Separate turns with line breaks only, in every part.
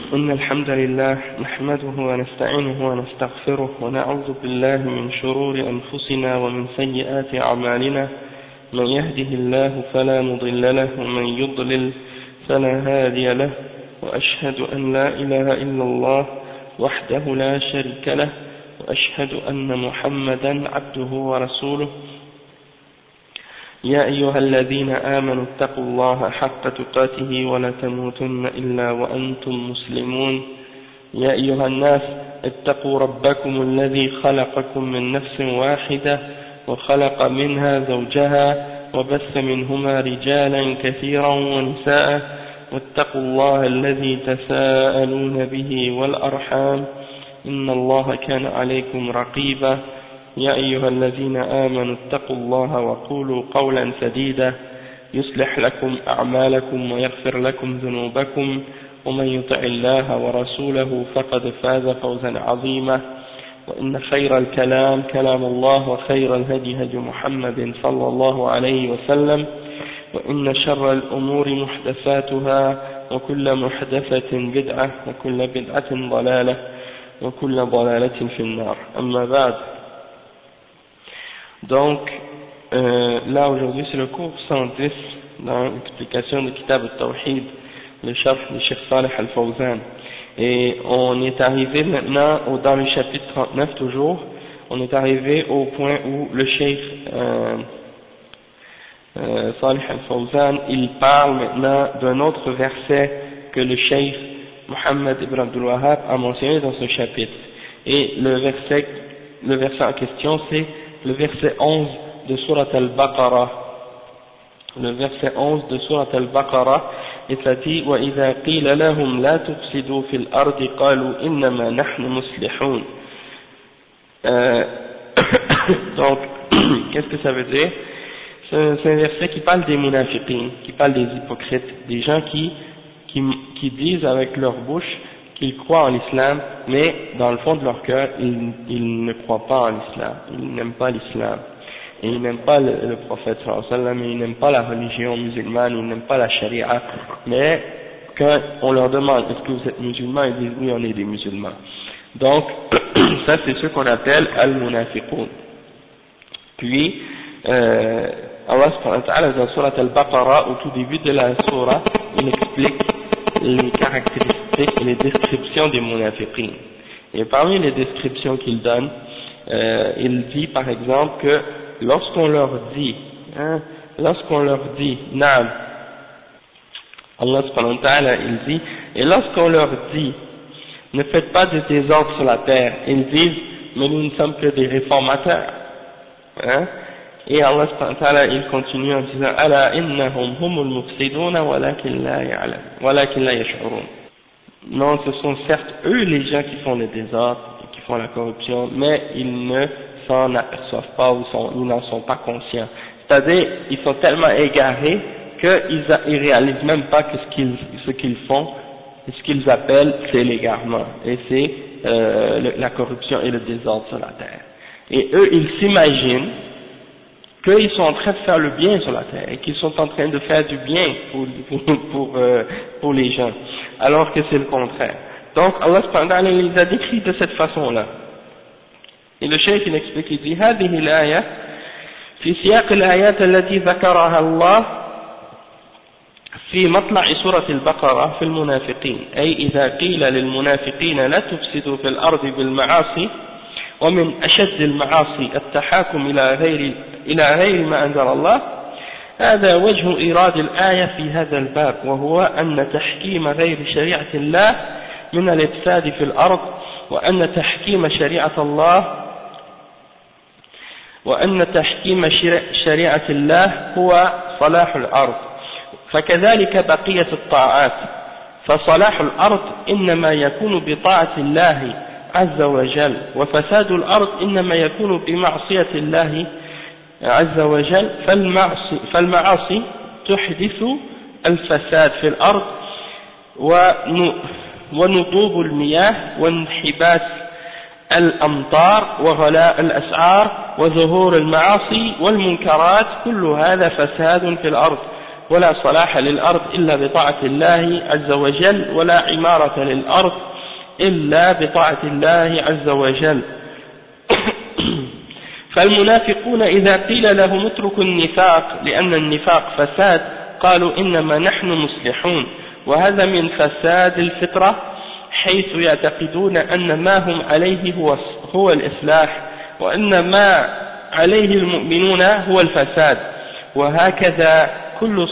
إن الحمد لله نحمده ونستعينه ونستغفره ونعوذ بالله من شرور أنفسنا ومن سيئات أعمالنا من يهده الله فلا مضل له ومن يضلل فلا هادي له وأشهد أن لا إله إلا الله وحده لا شريك له وأشهد أن محمدا عبده ورسوله يا أيها الذين آمنوا اتقوا الله حق تقاته ولا تموتن إلا وأنتم مسلمون يا أيها الناس اتقوا ربكم الذي خلقكم من نفس واحدة وخلق منها زوجها وبث منهما رجالا كثيرا ونساء واتقوا الله الذي تساءلون به والأرحام إن الله كان عليكم رقيبا يا أيها الذين آمنوا اتقوا الله وقولوا قولا سديدا يصلح لكم أعمالكم ويغفر لكم ذنوبكم ومن يطع الله ورسوله فقد فاز فوزا عظيما وإن خير الكلام كلام الله وخير الهدي هدي محمد صلى الله عليه وسلم وإن شر الأمور محدثاتها وكل محدثة بدعة وكل بدعة ضلالة وكل ضلالة في النار أما بعد. Donc, là aujourd'hui c'est le cours 110 dans l'explication de Kitab al-Tawhid, le chef de Cheikh Saleh Al-Fawzan. Et on est arrivé maintenant dans le chapitre 39 toujours, on est arrivé au point où le Cheikh Saleh Al-Fawzan, il parle maintenant d'un autre verset que le Cheikh Mohammed ibn Abdul Wahhab a mentionné dans ce chapitre. Et le verset en question c'est le verset 11 de Surat Al-Baqarah. Le verset 11 de Surat Al-Baqarah, et ça dit وَإِذَا قِيلَ لَهُمْ لَا تُفْسِدُوا فِي الْأَرْضِ قَالُوا إِنَّمَا نَحْنُ مُصْلِحُونَ. Donc, qu'est-ce que ça veut dire? C'est un verset qui parle des munafiqin, qui parle des hypocrites, des gens qui disent avec leur bouche qu'ils croient en l'islam, mais dans le fond de leur cœur, ils ne croient pas en l'islam, ils n'aiment pas l'islam, et ils n'aiment pas le prophète sallallahu alayhi wa sallam, et ils n'aiment pas la religion musulmane, ils n'aiment pas la charia, mais quand on leur demande est-ce que vous êtes musulmans, ils disent oui, on est des musulmans. Donc, ça c'est ce qu'on appelle al-munafiqun. Puis, Allah subhanahu wa ta'ala dans Surat Al-Baqarah, au tout début de la surah, il explique les caractéristiques et les descriptions des munafiqin. Et parmi les descriptions qu'il donne, il dit par exemple que lorsqu'on leur dit Naam, Allah subhanahu wa ta'ala il dit, et lorsqu'on leur dit ne faites pas de désordre sur la terre, ils disent mais nous ne sommes que des réformateurs, et Allah subhanahu wa ta'ala il continue en disant ala innahum humul mufsiduna walakin la yash'urun. Non, ce sont certes eux les gens qui font le désordre et qui font la corruption, mais ils ne s'en aperçoivent pas ou ils n'en sont pas conscients. C'est-à-dire ils sont tellement égarés qu'ils réalisent même pas que ce qu'ils font, ce qu'ils appellent c'est l'égarement, et c'est la corruption et le désordre sur la terre. Et eux ils s'imaginent qu'ils sont en train de faire le bien sur la terre et qu'ils sont en train de faire du bien pour les gens, alors que c'est le contraire. Donc Allah subhanahu wa ta'ala les a décrits de cette façon-là. Et le cheikh il explique, il dit هذه الآية في سياق الآيات التي ذكرها الله في مطلع سورة البقرة في المنافقين، أي إذا قيل للمنافقين لا تفسدوا في الأرض بالمعاصي، ومن أشد المعاصي التحاكم إلى غير ما أنزل الله، هذا وجه إيراد الآية في هذا الباب، وهو أن تحكيم غير شريعة الله من الإفساد في الأرض، وأن تحكيم شريعة الله هو صلاح الأرض. فكذلك بقية الطاعات، فصلاح الأرض إنما يكون بطاعة الله عز وجل، وفساد الأرض إنما يكون بمعصية الله عز وجل. فالمعاصي تحدث الفساد في الأرض ونضوب المياه وانحباس الأمطار وغلاء الأسعار وظهور المعاصي والمنكرات، كل هذا فساد في الأرض. ولا صلاح للأرض إلا بطاعة الله عز وجل ولا عمارة للأرض إلا بطاعة الله عز وجل. فالمنافقون إذا قيل لهم اتركوا النفاق لأن النفاق فساد قالوا إنما نحن مصلحون، وهذا من فساد الفطرة حيث يعتقدون أن ما هم عليه هو الإصلاح، وأن ما عليه المؤمنون هو الفساد. وهكذا كل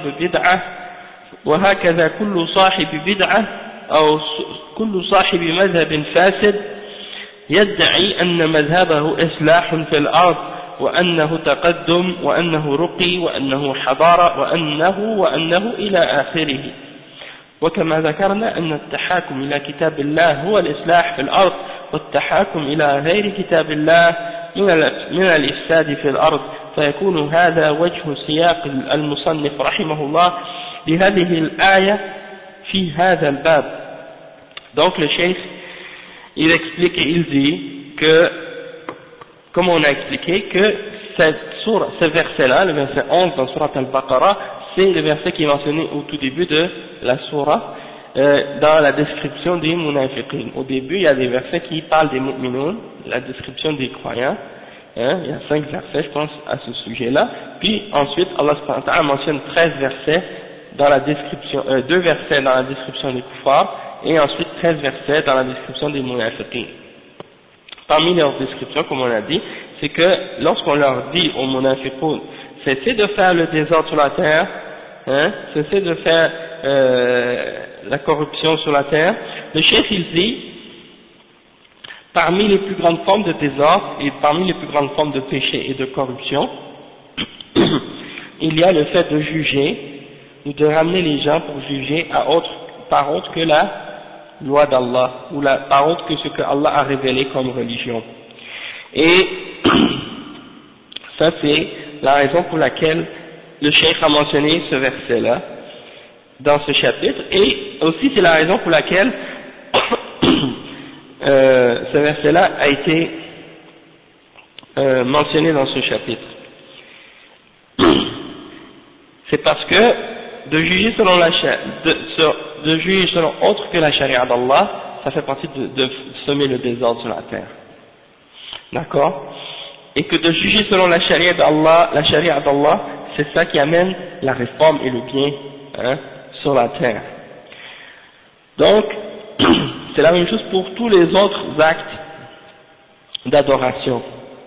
صاحب بدعة أو كل صاحب مذهب فاسد يدعي أن مذهبه إصلاح في الأرض، وأنه تقدم، وأنه رقي، وأنه حضارة، وأنه إلى آخره. وكما ذكرنا أن التحاكم إلى كتاب الله هو الإصلاح في الأرض، والتحاكم إلى غير كتاب الله من الإفساد في الأرض. فيكون هذا وجه سياق المصنف رحمه الله لهذه الآية في هذا الباب. Donc le cheikh il explique et il dit que, comme on a expliqué, que ce verset-là, le verset 11 dans Surat Al-Baqarah, c'est le verset qui est mentionné au tout début de la Surah, dans la description des munafiqin. Au début, il y a des versets qui parlent des mu'minoun, la description des croyants. Il y a 5 versets, je pense, à ce sujet-là. Puis ensuite, Allah subhanahu wa ta'ala mentionne 13 versets dans la description, 2 versets dans la description des kuffars, et ensuite 13 versets dans la description des munafiqin. Parmi leurs descriptions, comme on a dit, c'est que lorsqu'on leur dit aux munafiqun, cessez de faire le désordre sur la terre, cessez de faire la corruption sur la terre, le cheikh il dit, parmi les plus grandes formes de désordre et parmi les plus grandes formes de péché et de corruption, il y a le fait de juger ou de ramener les gens pour juger par autre que la loi d'Allah, ou par autre que ce que Allah a révélé comme religion. Et ça c'est la raison pour laquelle le cheikh a mentionné ce verset-là dans ce chapitre, et aussi c'est la raison pour laquelle ce verset-là a été mentionné dans ce chapitre. C'est parce que de juger selon autre que la charia d'Allah, ça fait partie de semer le désordre sur la terre. D'accord? Et que de juger selon la charia d'Allah, c'est ça qui amène la réforme et le bien sur la terre. Donc, c'est la même chose pour tous les autres actes d'adoration.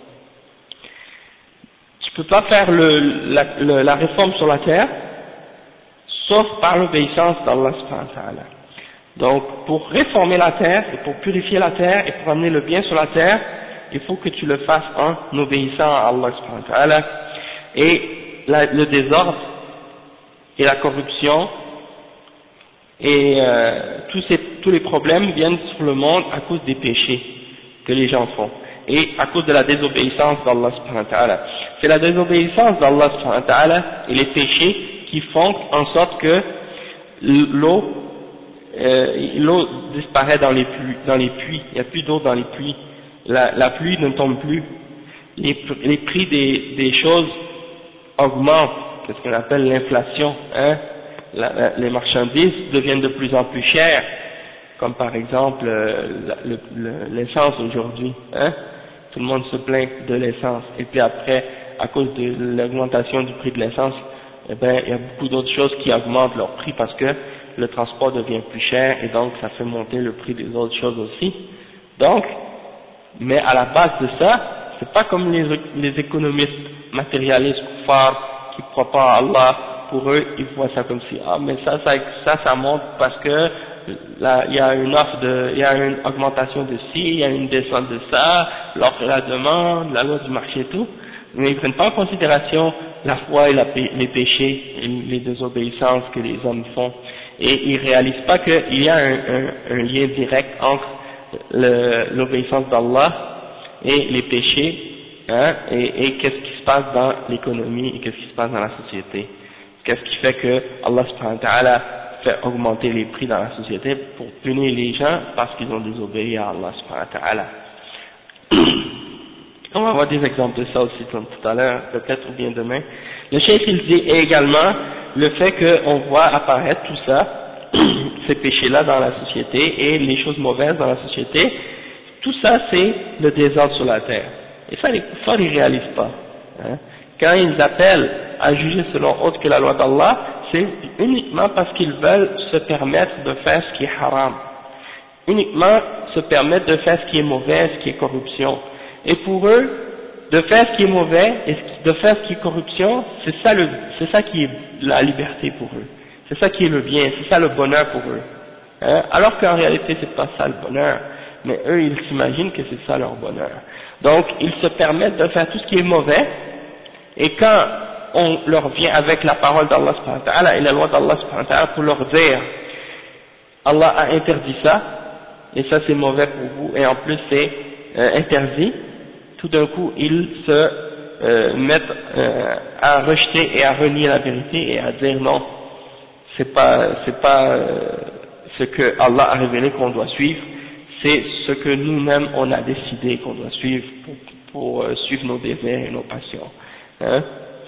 Tu peux pas faire la réforme sur la terre sauf par l'obéissance d'Allah subhanahu wa ta'ala. Donc, pour réformer la terre, et pour purifier la terre, et pour amener le bien sur la terre, il faut que tu le fasses en obéissant à Allah subhanahu wa ta'ala. Et le désordre, et la corruption, et tous les problèmes viennent sur le monde à cause des péchés que les gens font, et à cause de la désobéissance d'Allah subhanahu wa ta'ala. C'est la désobéissance d'Allah subhanahu wa ta'ala et les péchés qui font en sorte que l'eau disparaît dans les puits, il n'y a plus d'eau dans les puits, la pluie ne tombe plus, les prix des choses augmentent, c'est ce qu'on appelle l'inflation, les marchandises deviennent de plus en plus chères, comme par exemple l'essence aujourd'hui, tout le monde se plaint de l'essence, et puis après, à cause de l'augmentation du prix de l'essence, eh ben, il y a beaucoup d'autres choses qui augmentent leur prix parce que le transport devient plus cher et donc ça fait monter le prix des autres choses aussi. Donc, mais à la base de ça, c'est pas comme les économistes matérialistes kuffar qui croient pas à Allah, pour eux, ils voient ça comme si, mais ça monte parce que là, il y a il y a une augmentation de ci, il y a une descente de ça, l'offre et la demande, la loi du marché et tout, mais ils prennent pas en considération la foi et les péchés et les désobéissances que les hommes font, et ils réalisent pas qu'il y a un lien direct entre l'obéissance d'Allah et les péchés, et qu'est-ce qui se passe dans l'économie et qu'est-ce qui se passe dans la société. Qu'est-ce qui fait que Allah subhanahu wa ta'ala fait augmenter les prix dans la société pour punir les gens parce qu'ils ont désobéi à Allah subhanahu wa ta'ala. On va voir des exemples de ça aussi comme tout à l'heure, peut-être ou bien demain. Le cheikh il dit également le fait qu'on voit apparaître tout ça, ces péchés-là dans la société et les choses mauvaises dans la société, tout ça c'est le désordre sur la terre. Et ça, les kuffars ils réalisent pas. Hein. Quand ils appellent à juger selon autre que la loi d'Allah, c'est uniquement parce qu'ils veulent se permettre de faire ce qui est haram. Uniquement se permettre de faire ce qui est mauvais, ce qui est corruption. Et pour eux, de faire ce qui est mauvais et de faire ce qui est corruption, c'est ça qui est la liberté pour eux. C'est ça qui est le bien, c'est ça le bonheur pour eux. Hein? Alors qu'en réalité, c'est pas ça le bonheur. Mais eux, ils s'imaginent que c'est ça leur bonheur. Donc, ils se permettent de faire tout ce qui est mauvais, et quand on leur vient avec la parole d'Allah subhanahu wa ta'ala et la loi d'Allah subhanahu wa ta'ala pour leur dire Allah a interdit ça, et ça c'est mauvais pour vous, et en plus c'est interdit, tout d'un coup ils se mettent à rejeter et à renier la vérité et à dire non, c'est pas ce que Allah a révélé qu'on doit suivre, c'est ce que nous-mêmes on a décidé qu'on doit suivre pour suivre nos désirs et nos passions. Hein?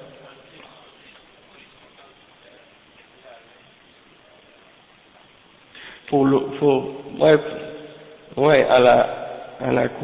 Ouais, à la cour.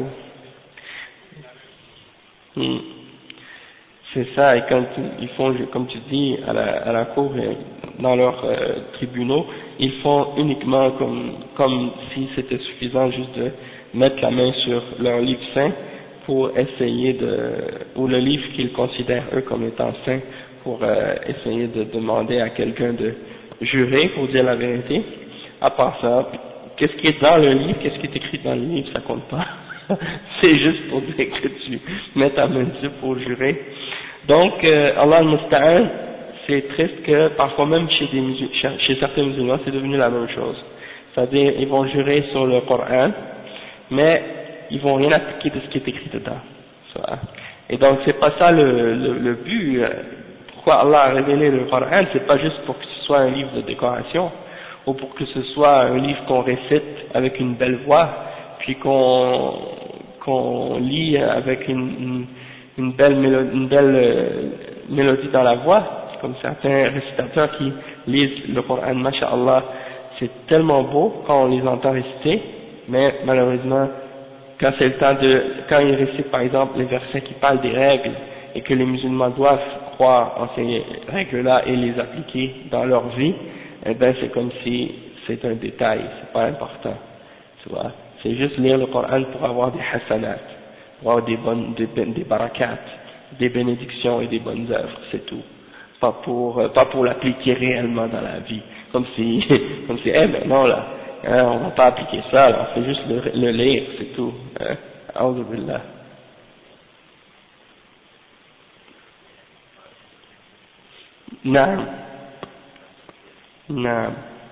C'est ça, et quand ils font, comme tu dis, à la cour, dans leurs tribunaux, ils font uniquement comme si c'était suffisant juste de mettre la main sur leur livre saint pour essayer ou le livre qu'ils considèrent eux comme étant saint, pour essayer de demander à quelqu'un de jurer pour dire la vérité. À part ça, qu'est-ce qui est dans le livre, qu'est-ce qui est écrit dans le livre, ça compte pas. C'est juste pour dire que tu mets ta main dessus pour jurer. Donc, Allah al-Musta'an, c'est triste que parfois même chez certains musulmans, c'est devenu la même chose. C'est-à-dire, ils vont jurer sur le Coran, mais ils vont rien appliquer de ce qui est écrit dedans. Et donc, c'est pas ça le but. Pourquoi Allah a révélé le Coran, c'est pas juste pour que ce soit un livre de décoration, ou pour que ce soit un livre qu'on récite avec une belle voix, puis qu'on lit avec une belle mélodie dans la voix, comme certains récitateurs qui lisent le Coran, masha'Allah, c'est tellement beau quand on les entend réciter, mais malheureusement, quand c'est le temps quand ils récitent par exemple les versets qui parlent des règles, et que les musulmans doivent croire en ces règles-là et les appliquer dans leur vie, eh ben c'est comme si c'est un détail, c'est pas important, tu vois. C'est juste lire le Coran pour avoir des hasanat, pour avoir des barakats, des bénédictions et des bonnes œuvres, c'est tout. Pas pour l'appliquer réellement dans la vie. Comme si, ben non là, hein, on va pas appliquer ça, alors on fait juste le lire, c'est tout. Hein. A'udhu billah. Naam. Naam.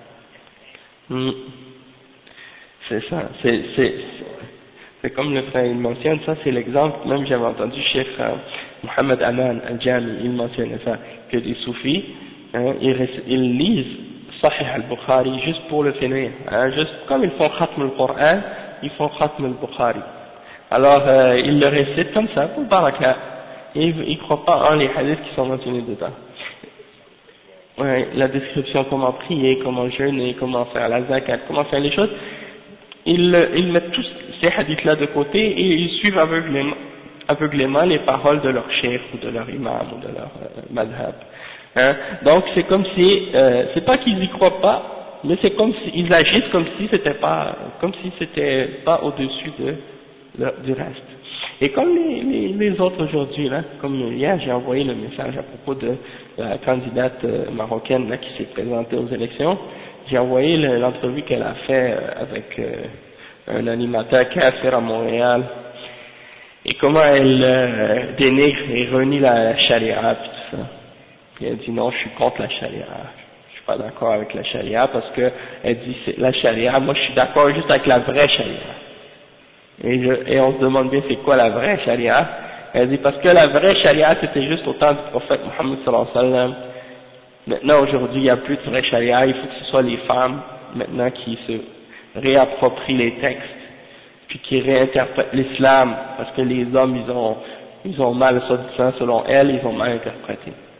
C'est ça, c'est comme le frère il mentionne, ça c'est l'exemple, même j'avais entendu Cheikh Mohamed Aman Al-Jami, il mentionnait ça, que les soufis, hein, ils lisent Sahih al-Bukhari juste pour le finir, hein, juste comme ils font Khatm al-Qur'an, ils font Khatm al-Bukhari. Alors ils le récitent comme ça, pour baraka, et ils ne croient pas en les hadiths qui sont mentionnés dedans. Ouais, la description, comment prier, comment jeûner, comment faire la zakat, comment faire les choses, ils mettent tous ces hadiths-là de côté et ils suivent aveuglément les paroles de leur chef ou de leur imam ou de leur madhab. Hein? Donc c'est comme si, c'est pas qu'ils y croient pas, mais c'est comme s'ils agissent comme si c'était pas au-dessus du reste. Et comme les autres aujourd'hui, là, comme hier, j'ai envoyé le message à propos de la candidate marocaine là, qui s'est présentée aux élections, j'ai envoyé l'entrevue qu'elle a fait avec un animateur kafir à Montréal, et comment elle dénigre et renie la charia, puis tout ça. Puis elle dit non, je suis contre la charia. Je suis pas d'accord avec la charia parce que elle dit la charia, moi je suis d'accord juste avec la vraie charia. Et on se demande bien c'est quoi la vraie charia. Elle dit parce que la vraie charia c'était juste au temps du prophète Mohammed sallallahu alayhi wa sallam. Maintenant aujourd'hui il n'y a plus de vraie charia, il faut que ce soit les femmes maintenant qui se réapproprient les textes, puis qui réinterprètent l'islam, parce que les hommes ils ont mal, selon elle, ils ont mal interprété.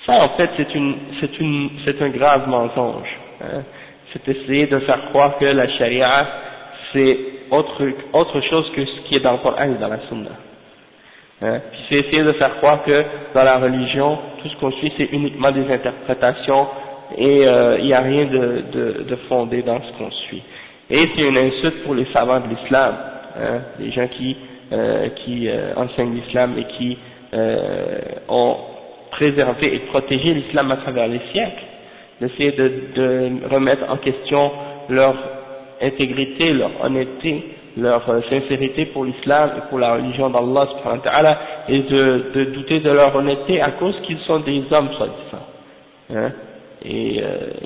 Ça, en fait, c'est un grave mensonge. Hein. C'est essayer de faire croire que la charia, c'est autre chose que ce qui est dans le Coran et dans la Sunna. Hein. Puis c'est essayer de faire croire que dans la religion, tout ce qu'on suit, c'est uniquement des interprétations et il n'y a rien de fondé dans ce qu'on suit. Et c'est une insulte pour les savants de l'islam, hein, les gens qui enseignent l'islam et qui ont préservé et protégé l'islam à travers les siècles, d'essayer de remettre en question leur intégrité, leur honnêteté, leur sincérité pour l'islam et pour la religion d'Allah subhanahu wa ta'ala, et de douter de leur honnêteté à cause qu'ils sont des hommes soi-disant. Hein? Et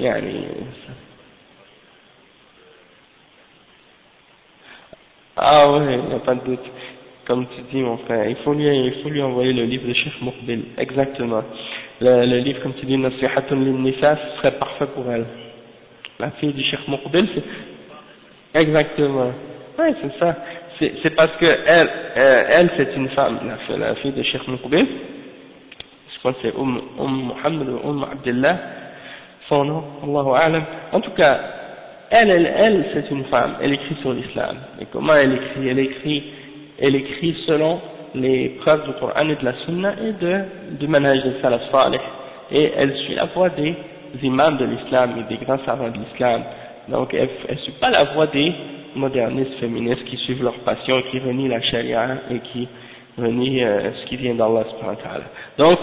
ah ouais, il n'y a pas de doute. Comme tu dis mon frère, il faut lui envoyer le livre de Cheikh Muqbil, exactement. Le livre, comme tu dis, Nasihatun lin-Nisa, ce serait parfait pour elle. La fille du Cheikh Muqbil, c'est exactement. Ouais, c'est ça. C'est parce que elle c'est une femme, la fille de Cheikh Muqbil. Je crois que c'est Muhammad ou Abdullah, son nom, Allahu A'lam. En tout cas, elle c'est une femme, elle écrit sur l'islam. Et comment elle écrit? Elle écrit selon les preuves du Coran et de la Sunna et du manhaj de Salaf Salih. Et elle suit la voie des imams de l'islam et des grands savants de l'islam. Donc elle ne suit pas la voie des modernistes féministes qui suivent leur passion, qui renient la charia et qui renient ce qui vient d'Allah subhanahu wa ta'ala. Donc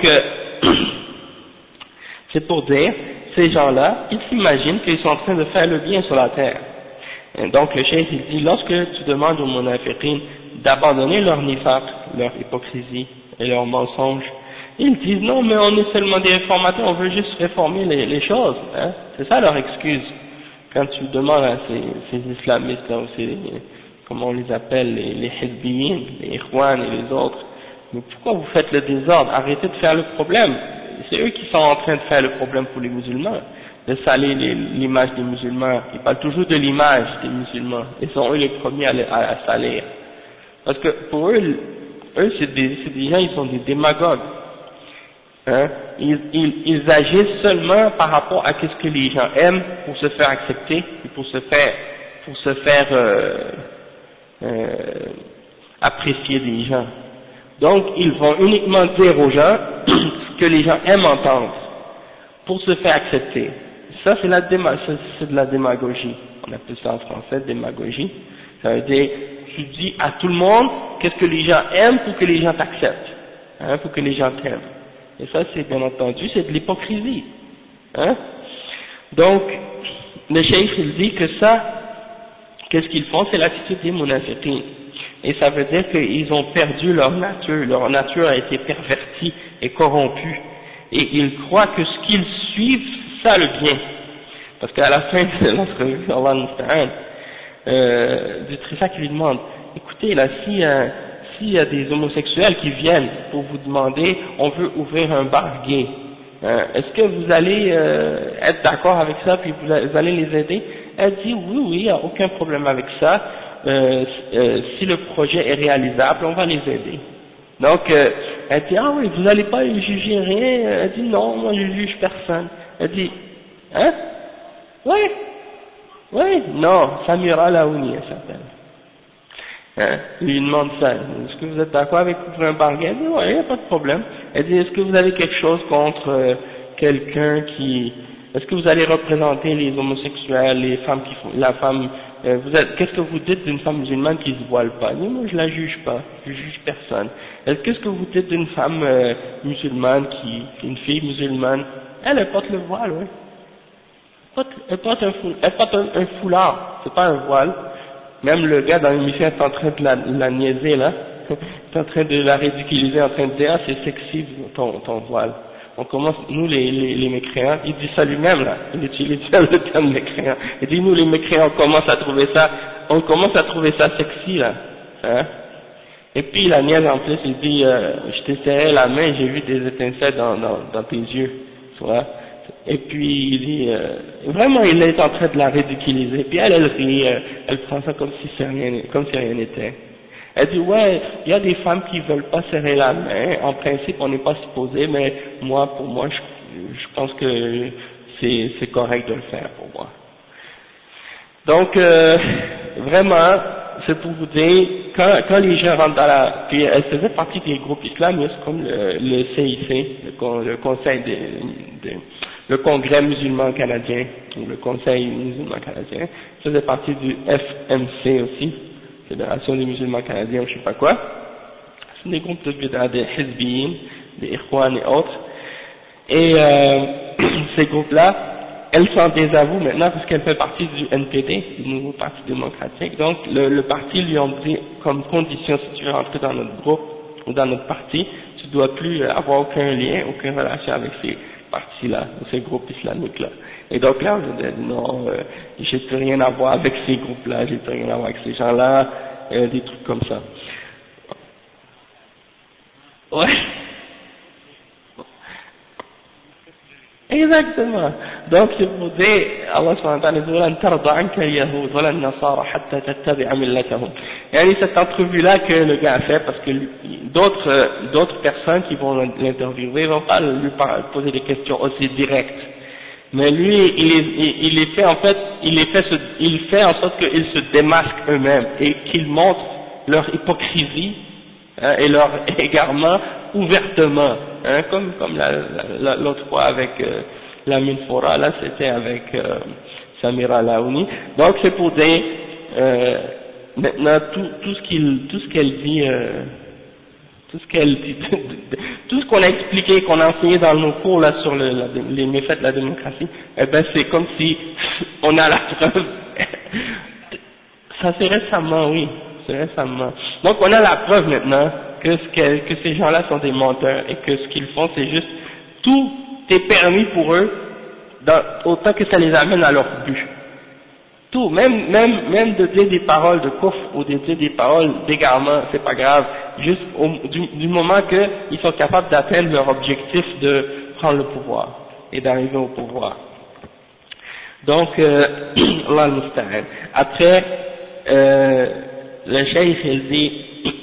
c'est pour dire, ces gens-là, ils s'imaginent qu'ils sont en train de faire le bien sur la terre. Et donc le cheikh il dit, lorsque tu demandes aux munafiqin d'abandonner leur nifaq, leur hypocrisie et leurs mensonges, ils disent non mais on est seulement des réformateurs, on veut juste réformer les choses, hein. C'est ça leur excuse. Quand tu demandes à ces islamistes là, comment on les appelle, les hizbiyin, les ikhwan et les autres, mais pourquoi vous faites le désordre? Arrêtez de faire le problème. C'est eux qui sont en train de faire le problème pour les musulmans, de salir l'image des musulmans. Ils parlent toujours de l'image des musulmans, et sont eux les premiers à salir. Parce que pour eux c'est des gens, ils sont des démagogues. Hein? Ils agissent seulement par rapport à ce que les gens aiment pour se faire accepter et pour se faire apprécier des gens. Donc ils vont uniquement dire aux gens ce que les gens aiment entendre pour se faire accepter. Ça c'est de la démagogie. On appelle ça en français démagogie. Ça veut dire tu dis à tout le monde qu'est-ce que les gens aiment pour que les gens t'acceptent, hein, pour que les gens t'aiment. Et ça, c'est bien entendu, c'est de l'hypocrisie. Hein? Donc, le cheikh, il dit que ça, qu'est-ce qu'ils font? C'est l'attitude des munafiqin. Et ça veut dire qu'ils ont perdu leur nature a été pervertie et corrompue. Et ils croient que ce qu'ils suivent, c'est ça le bien. Parce qu'à la fin de l'entrevue, Allah Musta'an, du Trissa qui lui demande, écoutez là, s'il y a des homosexuels qui viennent pour vous demander, on veut ouvrir un bar gay, est-ce que vous allez être d'accord avec ça, puis vous allez les aider? Elle dit oui, il n'y a aucun problème avec ça, si le projet est réalisable, on va les aider. Donc, elle dit, ah oui, vous n'allez pas les juger rien? Elle dit, non, moi je juge personne. Elle dit, hein? Oui, non, Samira Laouni, elle s'appelle. Hein, il lui demande ça, est-ce que vous êtes d'accord avec ouvrir un bar gay? Elle dit, ouais, il n'y a pas de problème. Elle dit, est-ce que vous avez quelque chose contre quelqu'un est-ce que vous allez représenter les homosexuels, les femmes qu'est-ce que vous dites d'une femme musulmane qui se voile pas? Elle dit, moi je la juge pas, je juge personne. Qu'est-ce que vous dites d'une femme musulmane une fille musulmane? Elle porte le voile, oui. Elle porte un foulard, c'est pas un voile. Même le gars dans l'émission est en train de la niaiser là, est en train de la ridiculiser, en train de dire, ah c'est sexy ton voile. On commence, nous les mécréants, il dit ça lui-même là, il utilise même le terme mécréant. Il dit nous les mécréants on commence à trouver ça sexy là. Hein? Et puis la niaise en plus, il dit, je t'ai serré la main, j'ai vu des étincelles dans tes yeux, tu vois. Et puis il dit, vraiment il est en train de la ridiculiser, puis elle rit, elle prend ça comme si rien n'était. Elle dit ouais, il y a des femmes qui veulent pas serrer la main, en principe on n'est pas supposé, mais pour moi je pense que c'est correct de le faire pour moi. Donc, vraiment, c'est pour vous dire, quand les gens rentrent dans la... Puis elle faisait partie des groupes islamistes comme le CIC, le Conseil le Congrès musulman canadien, ou le Conseil musulman canadien, faisait partie du FMC aussi, Fédération des musulmans canadiens, ou je sais pas quoi. C'est des groupes de bid'a, des Hizbiyin, des Ikhwan et autres. Et ces groupes-là, elle s'en désavoue maintenant parce qu'elle fait partie du NPD, du nouveau parti démocratique. Donc le parti lui a dit comme condition, si tu veux rentrer dans notre groupe ou dans notre parti, tu ne dois plus avoir aucun lien, aucune relation avec ces partis-là, ou ces groupes islamiques-là. Et donc là, on a dit non, j'ai plus rien à voir avec ces groupes-là, j'ai plus rien à voir avec ces gens-là, des trucs comme ça. Ouais. Exactement. Donc c'est pour dire, Allah subhanahu wa ta'ala dit وَلَنْ تَرْضَ عَنْكَ الْيَهُودُ وَلَا النَّصَارَى حَتَّى تَتَّبِعَ مِلَّتَهُمْ. Et cette entrevue-là que le gars a fait, parce que d'autres personnes qui vont l'interviewer vont pas lui poser des questions aussi directes. Mais lui, il fait en sorte qu'ils se démasquent eux-mêmes et qu'ils montrent leur hypocrisie et leur égarement ouvertement, comme l'autre fois avec Lamine Fora, là c'était avec Samira Laouni. Donc c'est pour dire maintenant tout ce qu'elle dit, tout ce qu'on a expliqué, qu'on a enseigné dans nos cours là sur les méfaits de la démocratie, eh ben c'est comme si on a la preuve. Ça c'est récemment, oui, c'est récemment. Donc on a la preuve maintenant que ces gens-là sont des menteurs et que ce qu'ils font c'est juste tout est permis pour eux autant que ça les amène à leur but. Tout, même de dire des paroles de coffre ou de dire des paroles d'égarement, c'est pas grave, juste du moment qu'ils sont capables d'atteindre leur objectif de prendre le pouvoir et d'arriver au pouvoir. Donc, Allah al-Musta'an. Après, le cheikh il dit,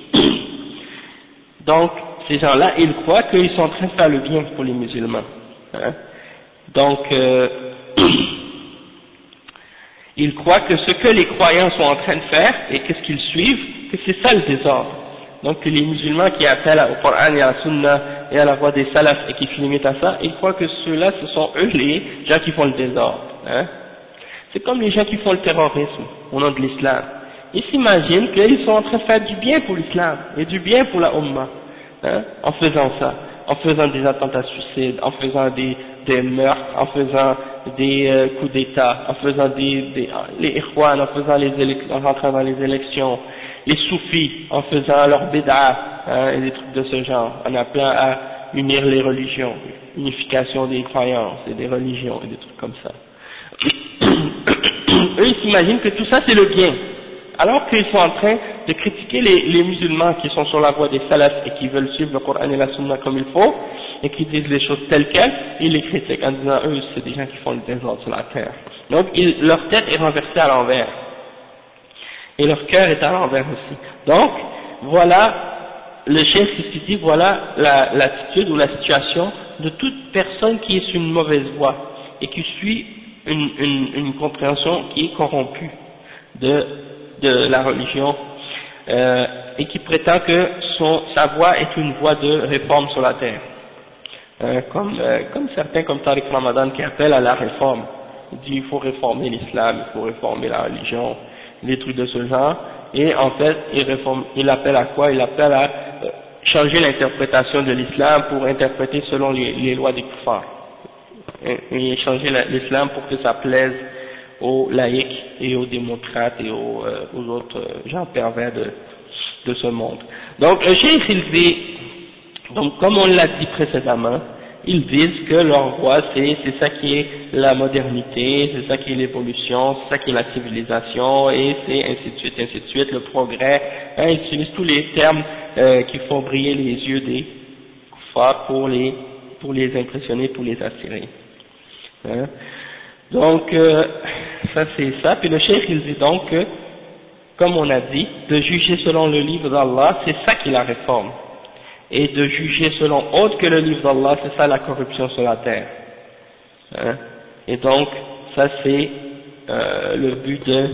donc ces gens-là, ils croient qu'ils sont en train de faire le bien pour les musulmans. Hein? Donc, ils croient que ce que les croyants sont en train de faire et qu'est-ce qu'ils suivent, que c'est ça le désordre. Donc que les musulmans qui appellent au Coran et à la Sunna et à la voie des salafs et qui se limitent à ça, ils croient que ceux-là, ce sont eux les gens qui font le désordre. Hein? C'est comme les gens qui font le terrorisme au nom de l'islam. Ils s'imaginent qu'ils sont en train de faire du bien pour l'islam et du bien pour la Ummah, hein, en faisant ça, en faisant des attentats suicides, en faisant des meurtres, en faisant des coups d'État, en faisant les Ikhwan, en rentrant dans les élections, les soufis, en faisant leur bid'a, hein, et des trucs de ce genre, en appelant à unir les religions, unification des croyances et des religions et des trucs comme ça. Eux ils s'imaginent que tout ça c'est le bien, alors qu'ils sont en train de critiquer les musulmans qui sont sur la voie des salafs et qui veulent suivre le Coran et la Sunna comme il faut, et qui disent les choses telles quelles, ils les critiquent en disant eux c'est des gens qui font le désordre sur la terre. Donc leur tête est renversée à l'envers, et leur cœur est à l'envers aussi. Donc voilà, le chef ici dit voilà l'attitude ou la situation de toute personne qui est sur une mauvaise voie et qui suit une compréhension qui est corrompue de la religion et qui prétend que sa voie est une voie de réforme sur la terre. Comme certains comme Tariq Ramadan qui appellent à la réforme. Il dit il faut réformer l'islam, il faut réformer la religion, des trucs de ce genre, et en fait il appelle à quoi? Il appelle à changer l'interprétation de l'islam pour interpréter selon les lois des kuffars, et changer l'islam pour que ça plaise aux laïcs et aux démocrates et aux autres gens pervers de ce monde. Donc le cheikh il dit, donc comme on l'a dit précédemment, ils disent que leur voie c'est ça qui est la modernité, c'est ça qui est l'évolution, c'est ça qui est la civilisation, et c'est ainsi de suite, le progrès, hein, ils utilisent tous les termes qui font briller les yeux des kuffars pour les impressionner, pour les attirer. Hein. Donc ça c'est ça, puis le cheikh il dit donc que, comme on a dit, de juger selon le livre d'Allah, c'est ça qui est la réforme. et de juger selon autre que le livre d'Allah, c'est ça la corruption sur la terre. Hein? Et donc, ça c'est le but de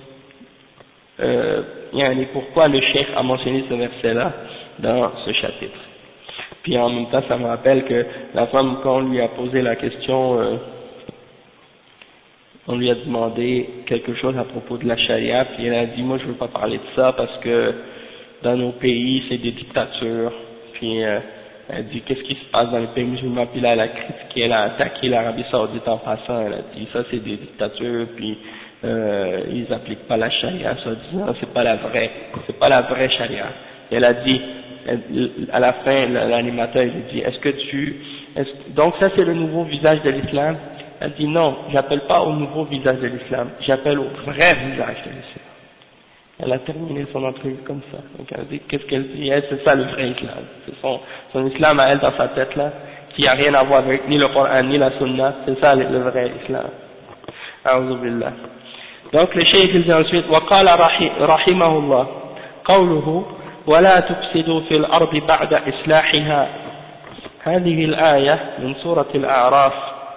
pourquoi le cheikh a mentionné ce verset-là dans ce chapitre. Puis en même temps, ça me rappelle que la femme, quand on lui a posé la question, on lui a demandé quelque chose à propos de la charia, puis elle a dit, moi je veux pas parler de ça parce que dans nos pays c'est des dictatures. Puis elle dit, qu'est-ce qui se passe dans les pays musulmans, puis là elle a critiqué, elle a attaqué l'Arabie Saoudite en passant, elle a dit, ça c'est des dictatures, puis ils appliquent pas la charia, soi-disant, c'est pas la vraie charia. Et elle a dit, à la fin, l'animateur il dit, donc ça c'est le nouveau visage de l'islam? Elle dit non, j'appelle pas au nouveau visage de l'islam, j'appelle au vrai visage de l'islam. Elle a terminé son entrevue comme ça. Donc elle dit, qu'est-ce qu'elle dit? C'est ça le vrai islam. C'est son islam à elle dans sa tête là, qui a rien à voir avec ni le Coran ni la Sunna, c'est ça le vrai islam. A'udhu billah. Donc le cheikh il dit ensuite, وقال رحمه الله قوله ولا تفسدوا في الأرض بعد إصلاحها. هذه الآية من سورة الأعراف،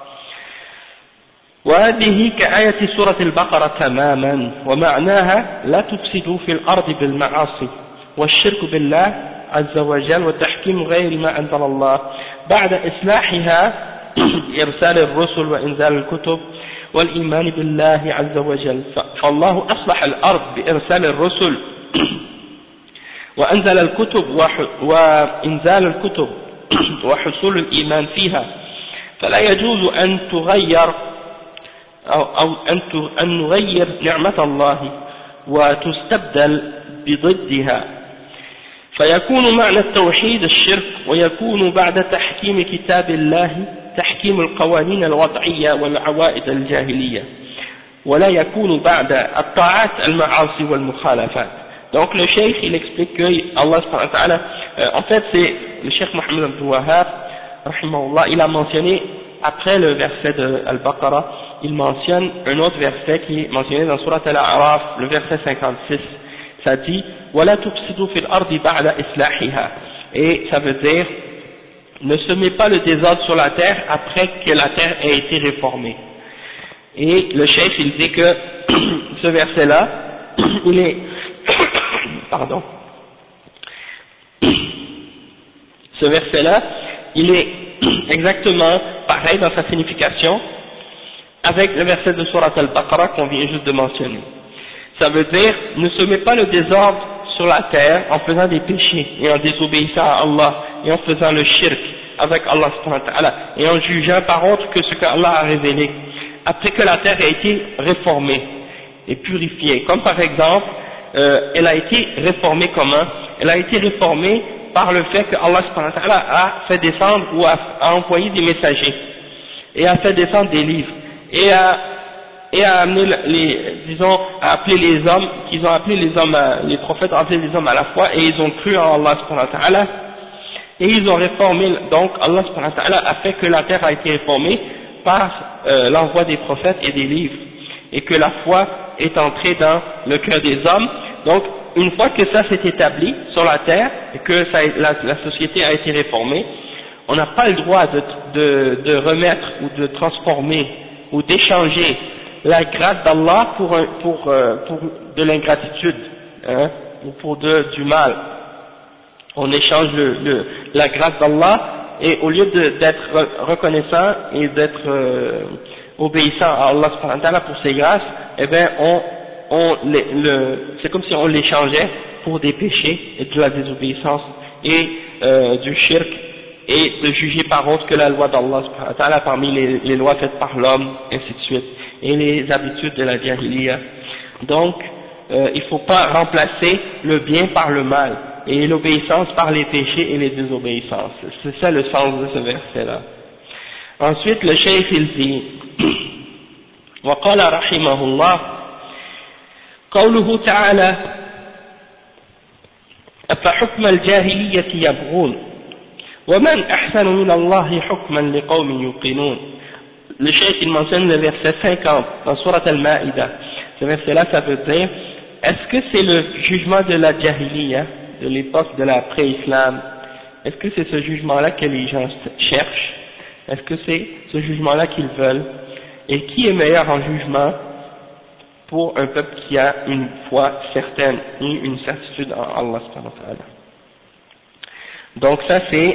وهذه كآية سورة البقرة تماما، ومعناها لا تفسدوا في الأرض بالمعاصي والشرك بالله عز وجل وتحكيم غير ما أنزل الله بعد إصلاحها إرسال الرسل وإنزال الكتب والإيمان بالله عز وجل. فالله أصلح الأرض بإرسال الرسل وأنزل الكتب وإنزال الكتب وحصول الإيمان فيها، فلا يجوز أن تغير أو أن نغير نعمة الله وتستبدل بضدها، فيكون معنى التوحيد الشرك، ويكون بعد تحكيم كتاب الله تحكيم القوانين الوضعية والعوائد الجاهلية، ولا يكون بعد الطاعات المعاصي والمخالفات. Donc le cheikh il explique que Allah subhanahu wa ta'ala, en fait c'est le cheikh Mohammed Abdul Wahhab rahimahullah, il a mentionné après le verset de Al-Baqarah, il mentionne un autre verset qui est mentionné dans Surat Al-A'raf, le verset 56, ça dit وَلَا تُفْسِدُوا فِي الْأَرْضِ بَعْدَ إِصْلَاحِهَا, et ça veut dire ne semez pas le désordre sur la terre après que la terre ait été réformée. Et le cheikh il dit que ce verset là il est pardon, ce verset là il est exactement pareil dans sa signification avec le verset de Surat Al-Baqarah qu'on vient juste de mentionner. Ça veut dire ne semez pas le désordre sur la terre en faisant des péchés et en désobéissant à Allah et en faisant le shirk avec Allah subhanahu wa ta'ala et en jugeant par autre que ce qu'Allah a révélé après que la terre a été réformée et purifiée. Comme par exemple, elle a été réformée comment? Elle a été réformée par le fait que Allah subhanahu wa ta'ala a fait descendre ou a envoyé des messagers et a fait descendre des livres et a amené a appelé les hommes, qu'ils ont appelé les hommes, les prophètes ont appelé les hommes à la foi et ils ont cru en Allah subhanahu wa ta'ala et ils ont réformé. Donc Allah subhanahu wa ta'ala a fait que la terre a été réformée par l'envoi des prophètes et des livres et que la foi est entrée dans le cœur des hommes. Donc une fois que ça s'est établi sur la terre et que la société a été réformée, on n'a pas le droit de remettre ou de transformer ou d'échanger la grâce d'Allah pour de l'ingratitude, hein, ou pour du mal. On échange la grâce d'Allah et au lieu d'être reconnaissant et d'être obéissant à Allah subhanahu wa ta'ala pour ses grâces, eh bien c'est comme si on l'échangeait pour des péchés et de la désobéissance et du shirk et de juger par autre que la loi d'Allah subhanahu wa ta'ala parmi les lois faites par l'homme, ainsi de suite, et les habitudes de la jahiliya. Donc il ne faut pas remplacer le bien par le mal et l'obéissance par les péchés et les désobéissances. C'est ça le sens de ce verset là. Ensuite le cheikh il dit وقال رحمه الله قوله تعالى أفحكم الجاهلية يبغون ومن أحسن من الله حكما لقوم يوقنون. Le cheikh il mentionne le verset 50 dans Surat Al-Ma'ida. Ce verset là ça veut dire, est-ce que c'est le jugement de la jahiliya, de l'époque de la pré-islam, Est-ce que c'est ce jugement-là que les gens cherchent? Est-ce que c'est ce jugement-là qu'ils veulent? Et qui est meilleur en jugement pour un peuple qui a une foi certaine et une certitude en Allah subhanahu wa ta'ala? Donc ça c'est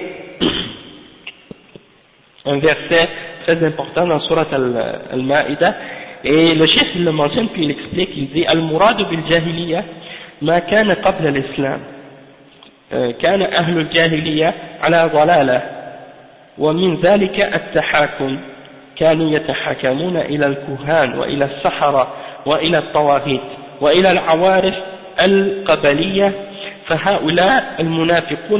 un verset très important dans Surat Al-Ma'idah, et le cheikh il le mentionne puis il explique, il dit Al-Murad bil-Jahiliya ma kana qabla l'Islam, كان أهل الجاهلية على ضلالة ومن ذلك التحاكم، كانوا يتحاكمون إلى الكهان وإلى السحرة وإلى الطواغيت وإلى العوارف القبلية، فهؤلاء المنافقون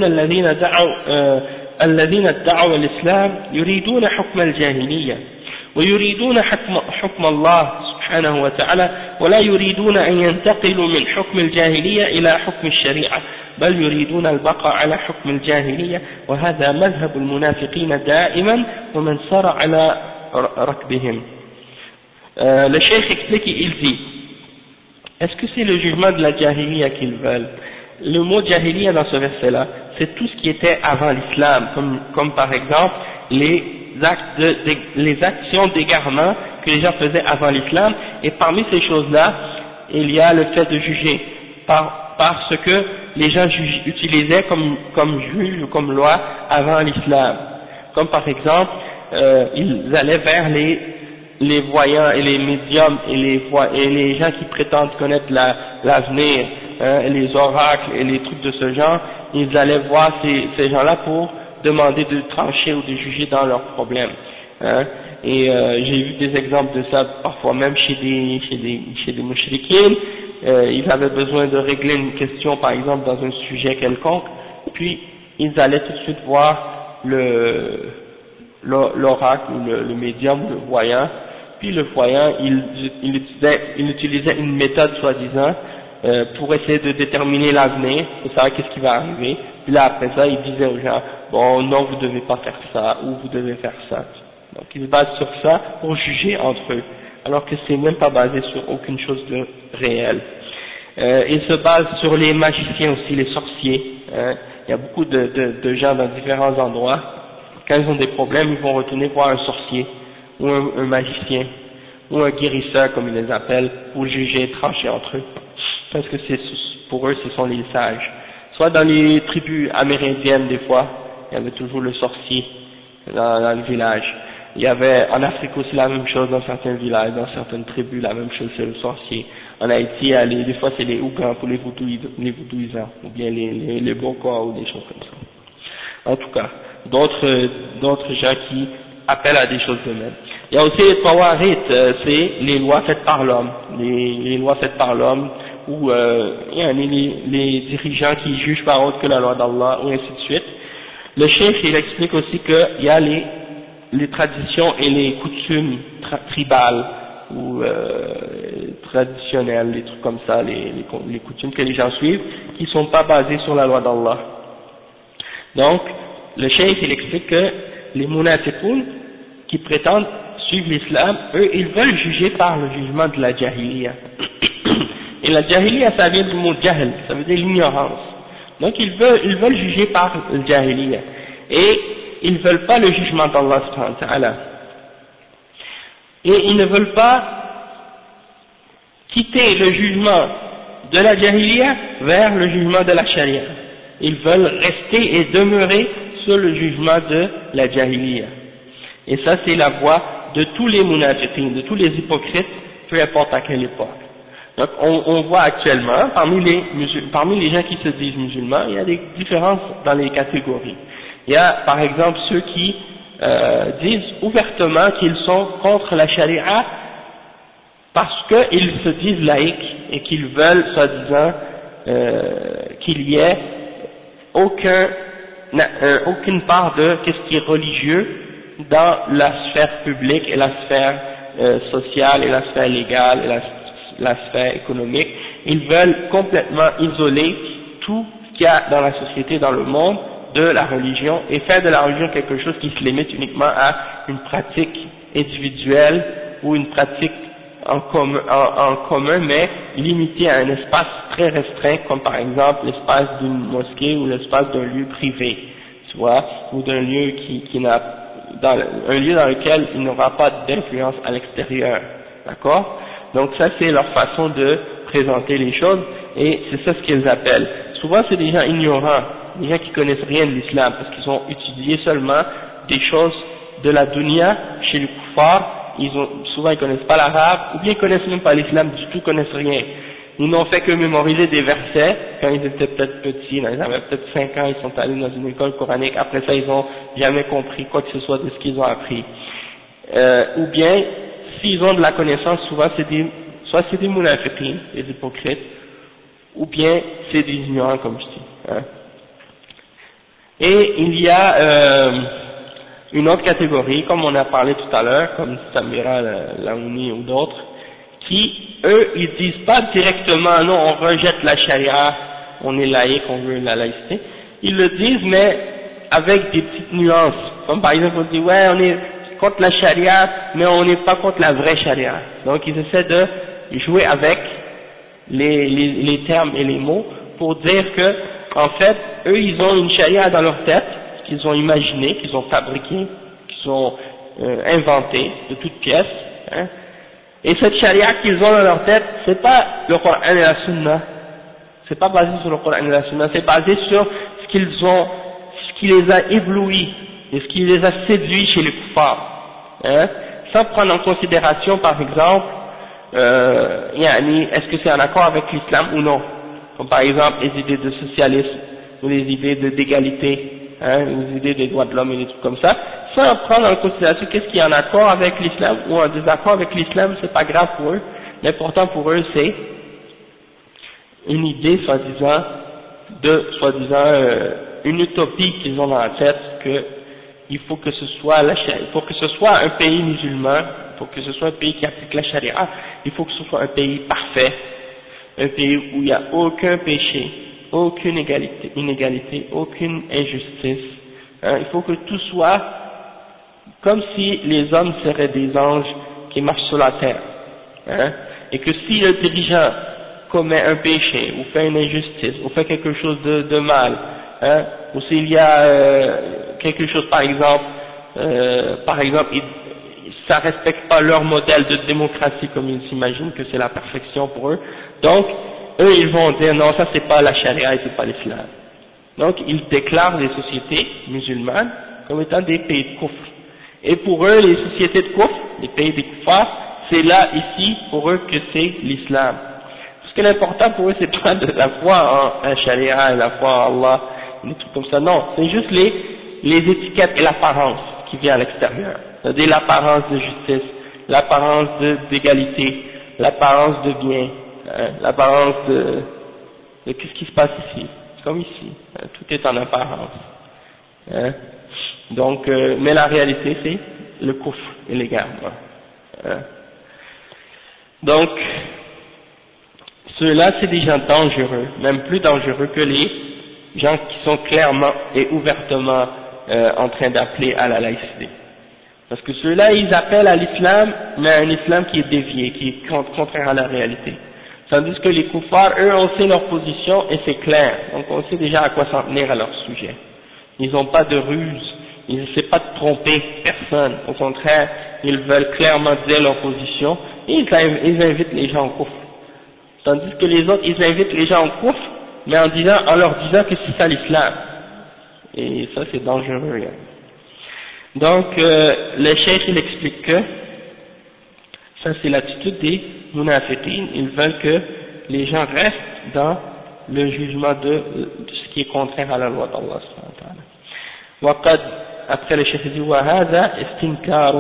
الذين ادعوا الإسلام يريدون حكم الجاهلية ويريدون حكم الله سبحانه وتعالى، ولا يريدون أن ينتقلوا من حكم الجاهلية إلى حكم الشريعة، بل يريدون البقاء على حكم الجاهلية، وهذا مذهب المنافقين دائما ومن سار على ركبهم. Le cheikh explique, il dit, est-ce que c'est le jugement de la jahiliya qu'ils veulent? Le mot jahiliya dans ce verset-là, c'est tout ce qui était avant l'islam, comme par exemple les actions d'égarement que les gens faisaient avant l'islam, et parmi ces choses-là, il y a le fait de juger parce que les gens utilisaient comme juge ou comme loi avant l'islam. Comme par exemple, ils allaient vers les voyants et les médiums et les gens qui prétendent connaître l'avenir, les oracles et les trucs de ce genre, ils allaient voir ces gens-là pour demander de trancher ou de juger dans leurs problèmes. Et j'ai vu des exemples de ça parfois même chez des mouchriquines. Ils avaient besoin de régler une question par exemple dans un sujet quelconque, puis ils allaient tout de suite voir l'oracle ou le médium, le voyant, puis le voyant il utilisait une méthode soi-disant pour essayer de déterminer l'avenir, pour savoir qu'est-ce qui va arriver, puis là après ça il disait aux gens bon non vous devez pas faire ça ou vous devez faire ça. Donc ils se basent sur ça pour juger entre eux, alors que c'est même pas basé sur aucune chose de réel. Ils se basent sur les magiciens aussi, les sorciers. Il y a beaucoup de gens dans différents endroits, quand ils ont des problèmes, ils vont retourner voir un sorcier, ou un magicien, ou un guérisseur comme ils les appellent, pour juger et trancher entre eux. Parce que pour eux ce sont les sages. Soit dans les tribus amérindiennes des fois, il y avait toujours le sorcier dans le village. Il y avait en Afrique aussi la même chose dans certains villages, dans certaines tribus la même chose, c'est le sorcier. En Haïti, des fois c'est les Ougans pour les voudouisants, ou bien les Bokor ou des choses comme ça. En tout cas, d'autres gens qui appellent à des choses de même. Il y a aussi les Tawarit, c'est les lois faites par l'homme, les lois faites par l'homme, ou les dirigeants qui jugent par autre que la loi d'Allah, ou ainsi de suite. Le cheikh il explique aussi qu'il y a les traditions et les coutumes tribales ou traditionnelles, les trucs comme ça, les coutumes que les gens suivent, qui sont pas basées sur la loi d'Allah. Donc, le cheikh il explique que les munafiqoun qui prétendent suivre l'islam, eux ils veulent juger par le jugement de la jahiliya. Et la jahiliya ça vient du mot jahl, ça veut dire l'ignorance. Donc ils veulent juger par le jahiliya. Et ils ne veulent pas le jugement d'Allah subhanahu wa ta'ala. Et ils ne veulent pas quitter le jugement de la jahiliya vers le jugement de la sharia. Ils veulent rester et demeurer sur le jugement de la jahiliya. Et ça c'est la voie de tous les munafiqins, de tous les hypocrites, peu importe à quelle époque. Donc on voit actuellement, parmi les gens qui se disent musulmans, il y a des différences dans les catégories. Il y a par exemple ceux qui disent ouvertement qu'ils sont contre la charia parce qu'ils se disent laïcs et qu'ils veulent, soi-disant, qu'il y ait aucune part de qu'est-ce qui est religieux dans la sphère publique et la sphère sociale et la sphère légale et la sphère économique. Ils veulent complètement isoler tout ce qu'il y a dans la société, dans le monde, de la religion, et faire de la religion quelque chose qui se limite uniquement à une pratique individuelle ou une pratique en commun, mais limitée à un espace très restreint, comme par exemple l'espace d'une mosquée ou l'espace d'un lieu privé. tu vois, ou d'un lieu qui n'a, un lieu dans lequel il n'aura pas d'influence à l'extérieur, d'accord? Donc ça c'est leur façon de présenter les choses, et c'est ça ce qu'ils appellent. Souvent c'est des gens ignorants, des gens qui connaissent rien de l'islam, parce qu'ils ont étudié seulement des choses de la dunya chez les kuffars, souvent ils connaissent pas l'arabe, ou bien ils connaissent même pas l'islam du tout, ils connaissent rien. Ils n'ont fait que mémoriser des versets quand ils étaient peut-être petits, là, ils avaient peut-être 5 ans, ils sont allés dans une école coranique, après ça ils n'ont jamais compris quoi que ce soit de ce qu'ils ont appris. Ou bien, s'ils ont de la connaissance, souvent soit c'est des munafiqin, des hypocrites, ou bien c'est des ignorants comme je dis. Hein. Et il y a une autre catégorie, comme on a parlé tout à l'heure, comme Samira Laouni ou d'autres, qui, eux, ils disent pas directement, non, on rejette la charia, on est laïque, on veut la laïcité. Ils le disent, mais avec des petites nuances. Comme par exemple, on dit, ouais, on est contre la charia, mais on n'est pas contre la vraie charia. Donc, ils essaient de jouer avec les termes et les mots pour dire que, en fait, eux, ils ont une charia dans leur tête, qu'ils ont imaginé, qu'ils ont fabriqué, qu'ils ont inventé de toutes pièces, hein. Et cette charia qu'ils ont dans leur tête, c'est pas le Coran et la Sunna, c'est pas basé sur le Coran et la Sunna, c'est basé sur ce qui les a éblouis et ce qui les a séduits chez les kuffars, hein, sans prendre en considération, par exemple, est-ce que c'est en accord avec l'islam ou non, comme par exemple les idées de socialisme ou les idées d'égalité, hein, les idées des droits de l'homme et des trucs comme ça, sans prendre en considération qu'est-ce qui est en accord avec l'islam ou en désaccord avec l'islam, c'est pas grave pour eux. L'important pour eux c'est une idée soi-disant une utopie qu'ils ont dans la tête, que il faut que ce soit un pays musulman, il faut que ce soit un pays qui applique la charia, il faut que ce soit un pays parfait, un pays où il n'y a aucun péché, aucune inégalité, aucune injustice, hein, il faut que tout soit comme si les hommes seraient des anges qui marchent sur la terre, hein, et que si le dirigeant commet un péché, ou fait une injustice, ou fait quelque chose de mal, hein, ou s'il y a quelque chose, par exemple, ça respecte pas leur modèle de démocratie comme ils s'imaginent que c'est la perfection pour eux, donc eux ils vont dire non, ça c'est pas la charia et c'est pas l'islam. Donc ils déclarent les sociétés musulmanes comme étant des pays de kufr. Et pour eux, les sociétés de kufr, les pays des kuffars, c'est là, ici, pour eux que c'est l'islam. Parce que l'important pour eux, c'est pas de la foi en charia et la foi en Allah, des trucs comme ça, non. C'est juste les étiquettes et l'apparence qui vient à l'extérieur. C'est-à-dire l'apparence de justice, l'apparence d'égalité, l'apparence de bien, hein, l'apparence de qu'est-ce qui se passe ici. C'est comme ici, hein, tout est en apparence. Hein. Donc, mais la réalité c'est le kufr et l'égarement. Hein. Donc, ceux-là c'est des gens dangereux, même plus dangereux que les gens qui sont clairement et ouvertement en train d'appeler à la laïcité. Parce que ceux-là ils appellent à l'islam, mais à un islam qui est dévié, qui est contraire à la réalité. Tandis que les kuffars, eux, on sait leur position et c'est clair, donc on sait déjà à quoi s'en tenir à leur sujet. Ils n'ont pas de ruse. Ils n'essaient pas de tromper personne, au contraire, ils veulent clairement dire leur position, et ils invitent les gens au kufr. Tandis que les autres, ils invitent les gens au kufr, mais en leur disant que c'est ça l'islam. Et ça c'est dangereux. Hein. Donc, le cheikh il explique que, ça c'est l'attitude des munafiqin, ils veulent que les gens restent dans le jugement de ce qui est contraire à la loi d'Allah subhanahu wa ta'ala. وقد après le chef dit وهذا استنكار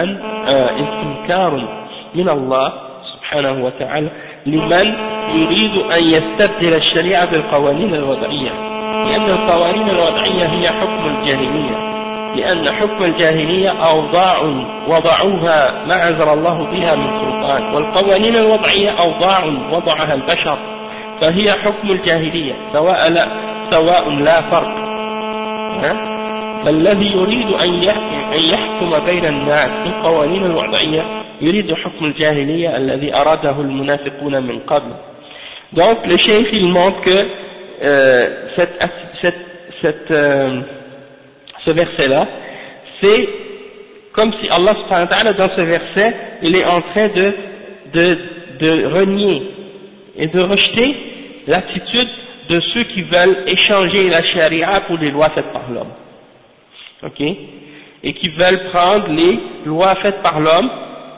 من الله سبحانه وتعالى لمن يريد أن يستبدل الشريعة بالقوانين الوضعية لأن القوانين الوضعية هي حكم الجاهلية لأن حكم الجاهلية أوضاع وضعوها ما أنزل الله بها من سلطان والقوانين الوضعية أوضاع وضعها البشر فهي حكم الجاهلية سواء لا فرق. فالذي يريد أن يحكم بين الناس بالقوانين الوضعية يريد حكم الجاهلية الذي أراده المنافقون من قبل. Donc le cheikh il montre que ce verset-là, c'est comme si Allah subhanahu wa ta'ala, dans ce verset, il est en train de renier et de rejeter l'attitude de ceux qui veulent échanger la charia pour les lois faites par l'homme. Ok? Et qui veulent prendre les lois faites par l'homme